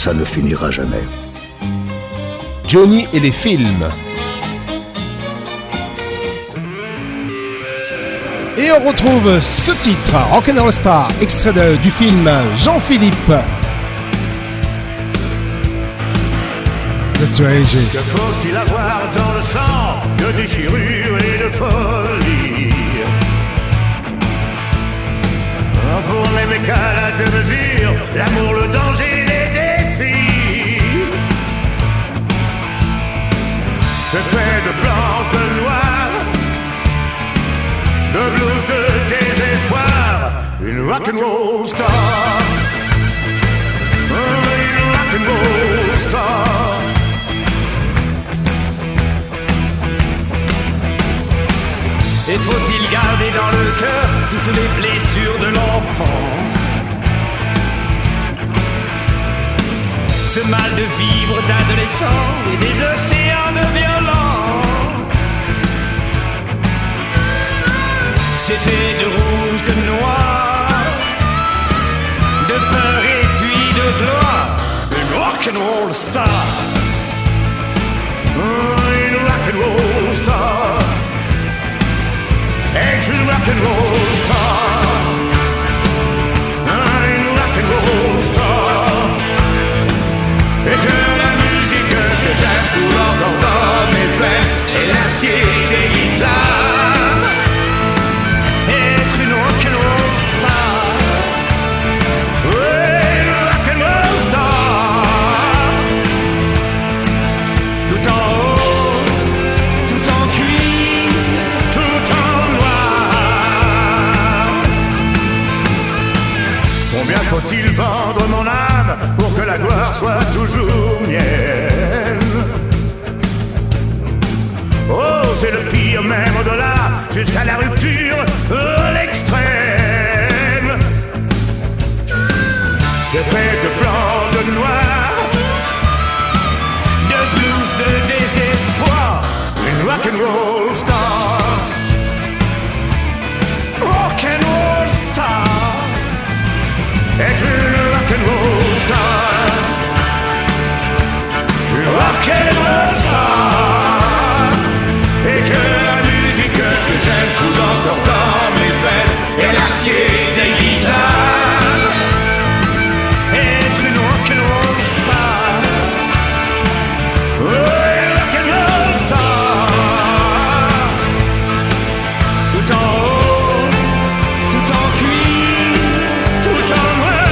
ça ne finira jamais. Johnny et les films. Et on retrouve ce titre, Rock'n'Roll Star, extrait de, du film Jean-Philippe. Que faut-il avoir dans le sang de déchirure et de folie? Pour n'aimer qu'à la mesure, l'amour, le danger, les défis. C'est fait de blanc, de noir, de blues, de désespoir. Une rock'n'roll star, une rock'n'roll star. Et faut-il garder dans le cœur toutes les blessures de l'enfance? Ce mal de vivre d'adolescent et des océans de violence. C'est fait de rouge, de noir, de peur et puis de gloire. Une rock'n'roll star, une rock'n'roll star. It's a rock'n'roll star, une rock'n'roll star. Et que la musique que j'aime coule encore dans mes veines et l'acier des guitares. Être une rock'n'roll star, ouais, une rock'n'roll star. Tout en haut, tout en cuir, tout en combien faut-il vendre mon âme pour que la gloire soit toujours mienne? Oh, c'est le pire même au-delà, jusqu'à la rupture, euh, l'extrême. C'est fait de blanc, de noir, de blues, de désespoir. Une rock'n'roll star, rock'n'roll star. Être une rock'n'roll star, une rock'n'roll star. Et que la musique que j'aime coule encore dans mes veines et l'acier des guitares. Être une rock'n'roll star, ouais, rock'n'roll star. Tout en haut, tout en cuir, tout en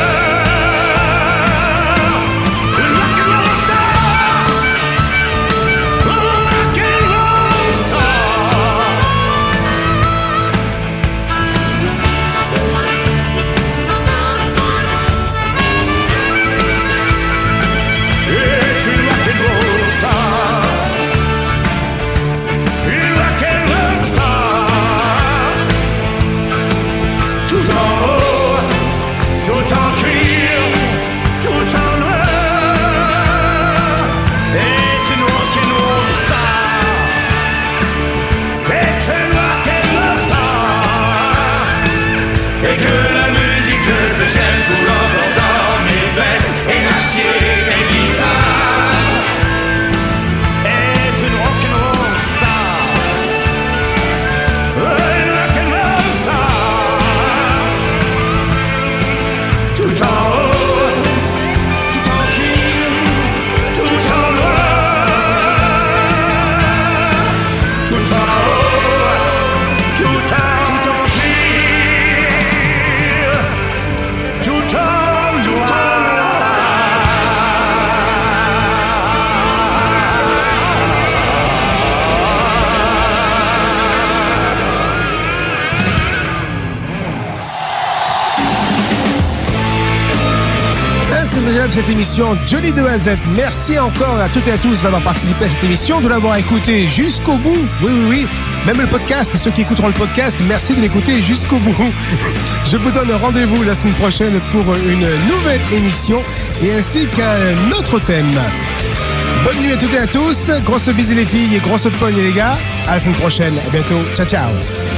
cette émission Johnny de A à Z. Merci encore à toutes et à tous d'avoir participé à cette émission, de l'avoir écouté jusqu'au bout. Oui, oui, oui. Même le podcast, ceux qui écouteront le podcast, merci de l'écouter jusqu'au bout. Je vous donne rendez-vous la semaine prochaine pour une nouvelle émission et ainsi qu'un autre thème. Bonne nuit à toutes et à tous. Grosse bise les filles et grosse pogne les gars. À la semaine prochaine. À bientôt. Ciao, ciao.